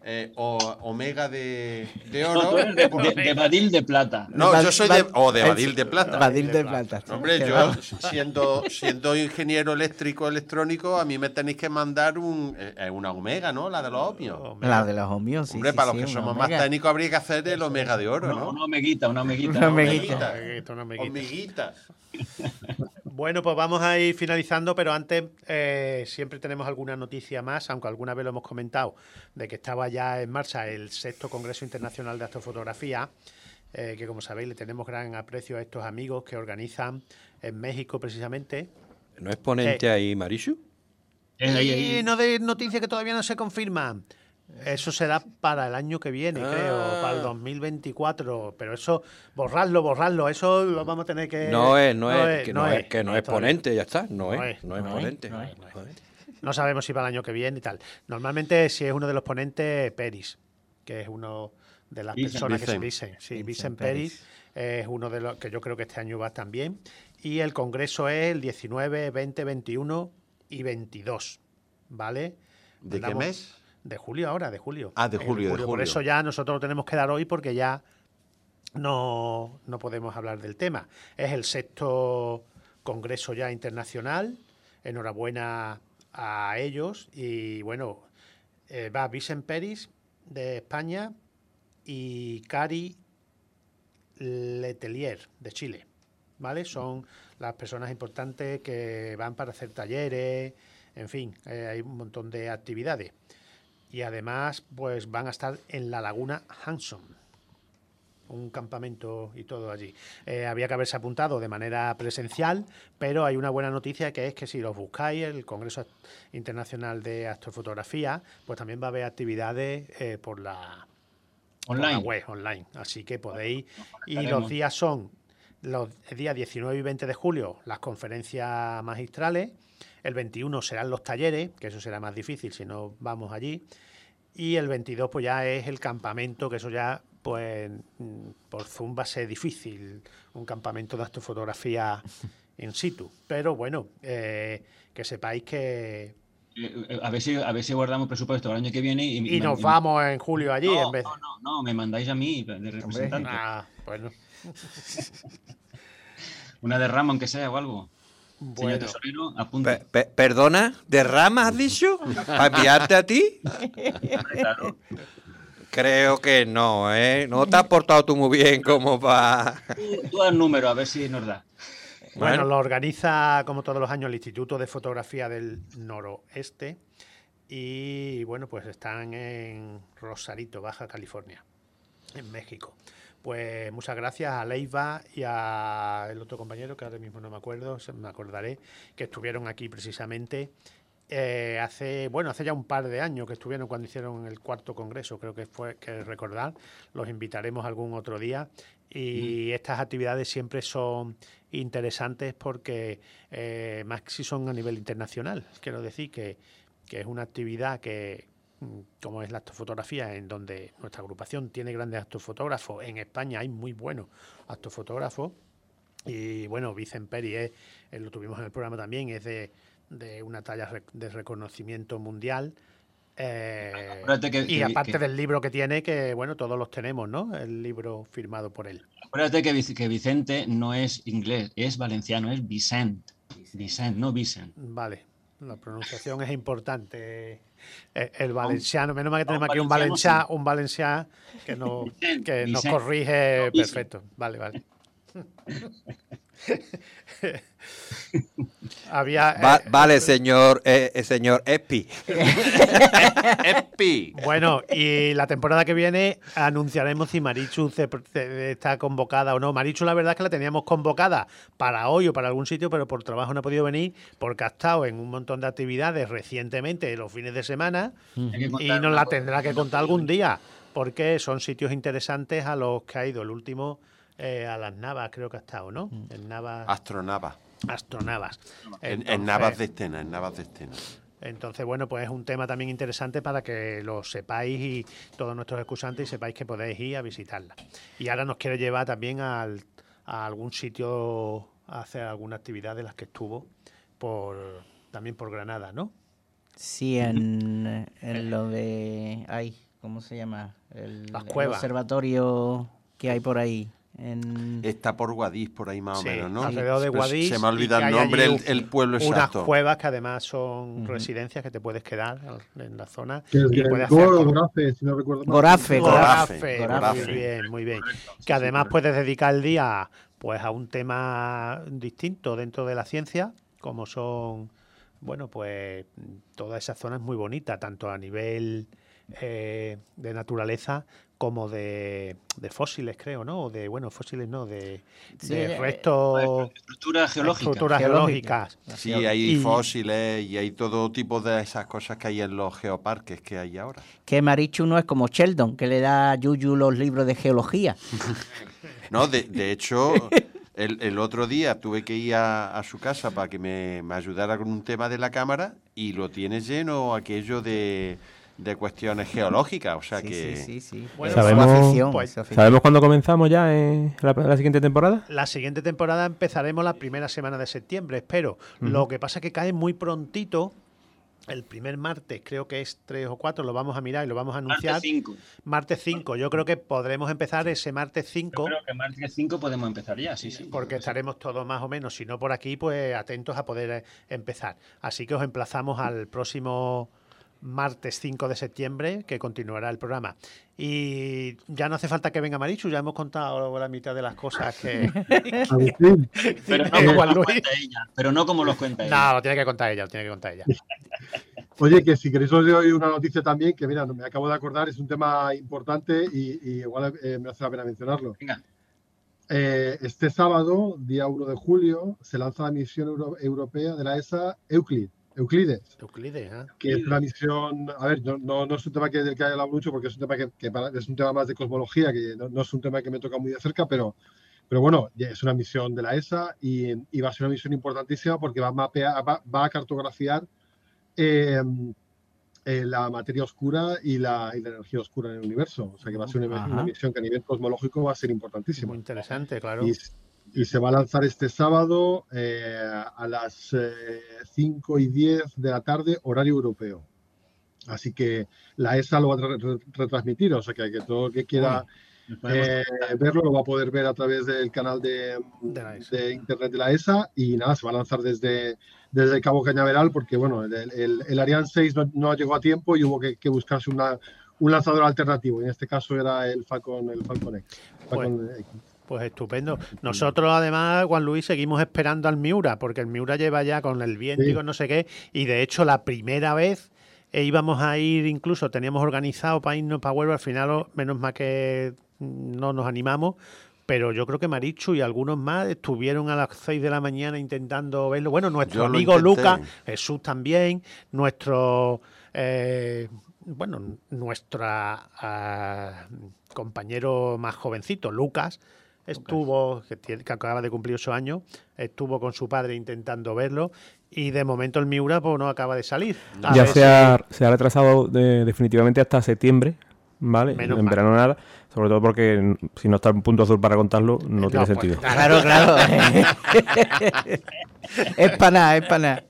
eh, o Omega de, de No, oro. tú eres de, de, de Badil de plata. No, yo soy de... O de Badil de plata. Badil de plata. Hombre, Que yo va. siendo, siendo ingeniero eléctrico electrónico, a mí me tenéis que mandar un, eh, una Omega, ¿no? La de los ohmios. La de los ohmios, sí. Hombre, sí, para sí, los que una somos más omega. técnicos habría que hacer el Omega de oro, Una, ¿no? una omeguita, una omeguita. Una ¿no? omeguita. Esto no me quita. Hormiguitas. Bueno, pues vamos a ir finalizando, pero antes eh, siempre tenemos alguna noticia más, aunque alguna vez lo hemos comentado, de que estaba ya en marcha el sexto Congreso Internacional de Astrofotografía, eh, que como sabéis le tenemos gran aprecio a estos amigos que organizan en México precisamente. ¿No es ponente Eh. ahí Marichu? Es ahí, Y ahí. no de noticias que todavía no se confirman. Eso será para el año que viene, Ah. creo, para el dos mil veinticuatro. Pero eso, borrarlo, borrarlo, eso lo vamos a tener que... No es, no es, que no es, que no es todavía. ponente, ya está, no No es, es, no es no es, ponente. no es. No es. No sabemos si para el año que viene y tal. Normalmente, si es uno de los ponentes, Peris, que es uno de las Vicent, personas que se Vicent. dicen. Sí, Vicent Vicent Peris. Peris es uno de los que yo creo que este año va también. Y el congreso es el diecinueve, veinte, veintiuno y veintidós. ¿Vale? ¿De qué Andamos- mes? De julio ahora, de julio. Ah, de En julio, de Por julio. eso ya nosotros lo tenemos que dar hoy porque ya no, no podemos hablar del tema. Es el sexto congreso ya internacional. Enhorabuena a ellos. Y bueno, eh, va Vicent Peris de España y Cari Letelier de Chile. ¿Vale? Son las personas importantes que van para hacer talleres, en fin, eh, hay un montón de actividades. Y además, pues van a estar en la Laguna Hanson, un campamento y todo allí. Eh, había que haberse apuntado de manera presencial, pero hay una buena noticia que es que si los buscáis, el Congreso Internacional de Astrofotografía, pues también va a haber actividades eh, por la por la Online. web online. Así que podéis. Nos Y conectaremos. los días son los días diecinueve y veinte de julio, las conferencias magistrales. El veintiuno serán los talleres, que eso será más difícil si no vamos allí. Y el veintidós pues ya es el campamento, que eso ya pues mm, por Zoom va a ser difícil, un campamento de astrofotografía in situ. Pero bueno, eh, que sepáis que... Eh, eh, a ver si a ver si guardamos presupuesto el año que viene y, Y nos vamos en julio allí no, en vez... no, no, no, me mandáis a mí de representante. Ah, bueno, Una derrama aunque sea o algo. Señor bueno. tesorero, apunte. Pe- pe- ¿Perdona? ¿De rama has dicho? ¿Para enviarte a ti? Claro. Creo que no, ¿eh? No te has portado tú muy bien como para... Tú, tú haz número a ver si nos da. Bueno, Bueno. lo organiza, como todos los años, el Instituto de Fotografía del Noroeste. Y bueno, pues están en Rosarito, Baja California, en México. Pues muchas gracias a Leiva y a el otro compañero, que ahora mismo no me acuerdo, se- me acordaré, que estuvieron aquí precisamente eh, hace, bueno, hace ya un par de años que estuvieron cuando hicieron el cuarto congreso, creo que fue que recordar. Los invitaremos algún otro día. Y estas actividades siempre son interesantes porque eh, más si son a nivel internacional. Quiero decir que, que es una actividad que, mm, como es la astrofotografía, en donde nuestra agrupación tiene grandes astrofotógrafos. En España hay muy buenos astrofotógrafos. Y bueno, Vicent Peri, es, eh, lo tuvimos en el programa también, es de, de una talla rec- de reconocimiento mundial. Eh, Acuérdate que- y que- aparte que- del libro que tiene, que bueno, todos los tenemos, ¿no? El libro firmado por él. Acuérdate que, Vic- que Vicente no es inglés, es valenciano, es Vicent. Vicent, no Vicent. Vale, la pronunciación es importante. Eh, El valenciano, menos mal que a un tenemos aquí un valenciano, valenciano, un valenciano que, nos, Vicent, que nos Vicent. corrige No, Vicent. perfecto. Vale, vale. Había, Va- eh, vale, señor, eh, eh, señor Epi. ¡Epi! Bueno, y la temporada que viene anunciaremos si Marichu se- se- está convocada o no. Marichu, la verdad es que la teníamos convocada para hoy o para algún sitio, pero por trabajo no ha podido venir porque ha estado en un montón de actividades recientemente, los fines de semana, Hay que y contar nos una la cosa. tendrá que contar algún día, porque son sitios interesantes a los que ha ido. El último, eh, a las Navas, creo que ha estado, ¿no? En Navas, Astronava. Astronavas. En, en Entonces- Navas de Escena, en Navas de Escena. entonces, bueno, pues es un tema también interesante para que lo sepáis y todos nuestros excusantes y sepáis que podéis ir a visitarla. Y ahora nos quiere llevar también al- a algún sitio a hacer alguna actividad de las que estuvo por también por Granada, ¿no? Sí, en, en lo de... Ay, ¿cómo se llama? El, Las el cuevas. observatorio que hay por ahí. En... Está por Guadix, por ahí más Sí, o menos, ¿no? alrededor de Pero Guadix. Se me ha y olvidado que el hay nombre, allí el, el pueblo unas exacto. cuevas que además son Ujú. residencias que te puedes quedar en la zona Que es y el puedes hacer Gor o con- Gorafe, si no recuerdo mal. Gorafe, Gorafe, Gorafe, muy Gorafe. bien, muy bien. Correcto, sí, Que sí, además correcto. puedes dedicar el día pues a un tema distinto dentro de la ciencia, como son, bueno, pues toda esa zona es muy bonita, tanto a nivel eh, de naturaleza como de, de fósiles, creo, ¿no? O de, bueno, fósiles no, de, Sí, de eh, restos, Estructura geológica. estructuras Geológica. geológicas. Sí, hay Y- fósiles y hay todo tipo de esas cosas que hay en los geoparques que hay ahora. Que Marichu no es como Sheldon, que le da a Yuyu los libros de geología. No, de, de hecho, el, el otro día tuve que ir a, a su casa para que me, me ayudara con un tema de la cámara y lo tiene lleno aquello de, de cuestiones geológicas. O sea sí, que... sí, sí, sí. Bueno, Es su sabemos- afición, pues, es su afición. ¿Sabemos cuándo comenzamos ya en la, la siguiente temporada? La siguiente temporada empezaremos la primera semana de septiembre, espero. Lo que pasa es que cae muy prontito. El primer martes, creo que es tres o cuatro, lo vamos a mirar y lo vamos a anunciar. Martes cinco. Martes cinco. Yo creo que podremos empezar ese martes Yo cinco, creo que martes cinco podemos empezar ya, sí, sí. porque estaremos todos más o menos, si no por aquí, pues atentos a poder eh, empezar. Así que os emplazamos al próximo martes cinco de septiembre, que continuará el programa. Y ya no hace falta que venga Marichu, ya hemos contado la mitad de las cosas que... Agustín, Pero no Eh, como Juan los Luis. cuenta ella. Pero no como los cuenta ella. No, lo tiene que contar ella, lo tiene que contar ella. oye, que si queréis os doy una noticia también, que mira, me acabo de acordar, es un tema importante y, y igual eh, me hace la pena mencionarlo. Venga. Eh, este sábado, día uno de julio, se lanza la misión euro- europea de la E S A Euclid, Euclides, Euclides, ¿eh? que es una misión, a ver, no, no, no es un tema que, del que haya hablado mucho porque es un tema que, que para- es un tema más de cosmología, que no, no es un tema que me toca muy de cerca, pero, pero bueno, ya es una misión de la E S A y, y va a ser una misión importantísima porque va a, mapear, va, va a cartografiar eh, eh, la materia oscura y la, y la energía oscura en el universo. O sea que va a ser una, Ajá. una misión que a nivel cosmológico va a ser Muy importantísima. interesante, claro. Y, y se va a lanzar este sábado eh, a las eh, cinco y diez de la tarde, horario europeo. Así que la E S A lo va a re- re- retransmitir, o sea que, que todo el que quiera Nos ponemos- eh, verlo lo va a poder ver a través del canal de, De la E S A. de internet de la E S A y nada, se va a lanzar desde, desde Cabo Cañaveral porque bueno, el, el, el Ariane seis no, no llegó a tiempo y hubo que, que buscarse una, un lanzador alternativo, y en este caso era el Falcon, el Falcon X. Falcon X. Pues estupendo. Nosotros, además, Juan Luis, seguimos esperando al Miura, porque el Miura lleva ya con el viento Sí. y con no sé qué, y de hecho la primera vez eh, íbamos a ir, incluso teníamos organizado para irnos para Huelva, al final, oh, menos mal que mm, no nos animamos, pero yo creo que Marichu y algunos más estuvieron a las seis de la mañana intentando verlo. Bueno, nuestro Yo lo amigo intenté. Lucas, Jesús también, nuestro... eh, bueno, nuestra ah, compañero más jovencito, Lucas, estuvo, que, tiene- que acaba de cumplir ocho años, estuvo con su padre intentando verlo y de momento el Miura pues, no acaba de salir. A Ya ver se si- ha, se ha retrasado de- definitivamente hasta septiembre, ¿vale? Menos en mal. verano nada, sobre todo porque n- si no está en punto azul para contarlo, no, No, tiene pues, sentido. Claro, claro. Es para nada, es para nada.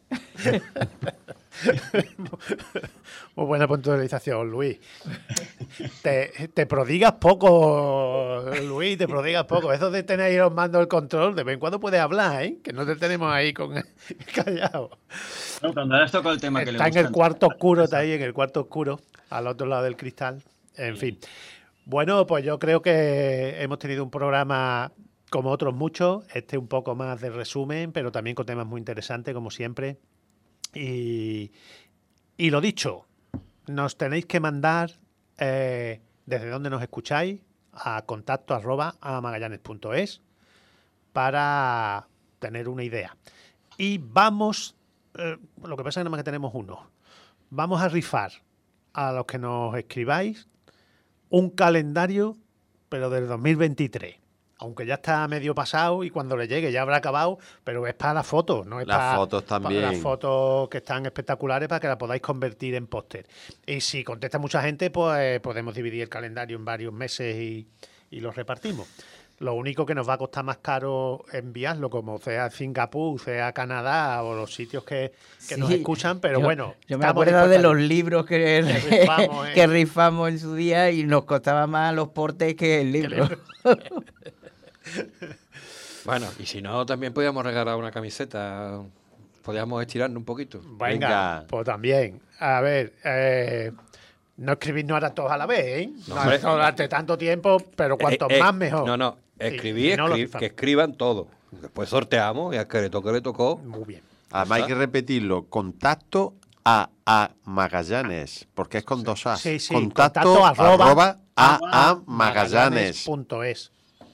Muy buena puntualización, Luis. Te, te prodigas poco, Luis, te prodigas poco. Eso de tener ahí los mandos del control, de vez en cuando puedes hablar, ¿eh? Que no te tenemos ahí con callado. No, cuando has tocado el tema que le Está en gusta. el cuarto oscuro, está ahí en el cuarto oscuro, al otro lado del cristal. En fin. Bueno, pues yo creo que hemos tenido un programa como otros muchos, este un poco más de resumen, pero también con temas muy interesantes, como siempre. Y, y lo dicho, nos tenéis que mandar eh, desde donde nos escucháis a contacto arroba a magallanes punto es para tener una idea. Y vamos, eh, lo que pasa es que nada más que tenemos uno, vamos a rifar a los que nos escribáis un calendario, pero del dos mil veintitrés. Aunque ya está medio pasado y cuando le llegue ya habrá acabado, pero es para las fotos, no es Las para, fotos para también. las fotos que están espectaculares para que las podáis convertir en póster. Y si contesta mucha gente, pues podemos dividir el calendario en varios meses y, y los repartimos. Lo único que nos va a costar más caro enviarlo, como sea Singapur, sea Canadá o los sitios que, que Sí, nos escuchan, pero yo, bueno. Yo me estamos acuerdo de dispuestos los a- libros que, que rifamos, ¿eh? que rifamos en su día y nos costaba más los portes que el libro. Bueno, y si no, también podíamos regalar una camiseta. Podíamos estirarnos un poquito. Venga, Venga. pues también. A ver, eh, no escribirnos ahora todos a la vez, ¿eh? No, No, hombre. no darte tanto tiempo, pero cuanto Eh, eh, más mejor. No, no, Y- escribí, y no lo escri- rifamos. que escriban todo. Después sorteamos y al que le tocó, le tocó. Muy bien. Además hay que repetirlo. Contacto a, a Magallanes, porque es con dos As. Sí, sí, Contacto, contacto arroba, arroba a, a Magallanes. Punto es.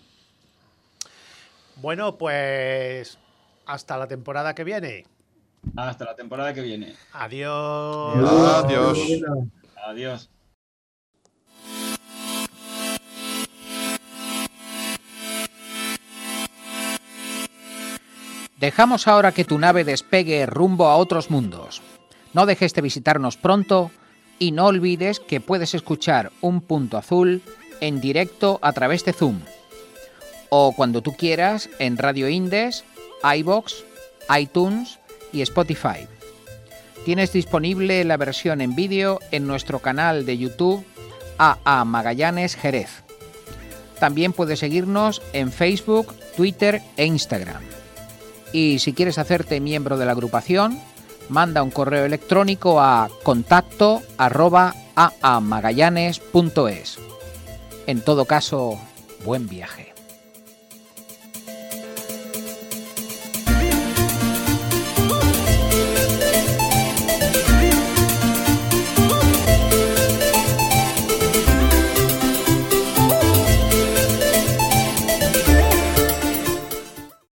Bueno, pues hasta la temporada que viene. Hasta la temporada que viene. Adiós. Adiós. Adiós. Dejamos ahora que tu nave despegue rumbo a otros mundos. No dejes de visitarnos pronto y no olvides que puedes escuchar Un Punto Azul en directo a través de Zoom o cuando tú quieras en Radio Indes, iVoox, iTunes y Spotify. Tienes disponible la versión en vídeo en nuestro canal de YouTube A A Magallanes Jerez. También puedes seguirnos en Facebook, Twitter e Instagram. Y si quieres hacerte miembro de la agrupación, manda un correo electrónico a contacto arroba aamagallanes punto es. En todo caso, buen viaje.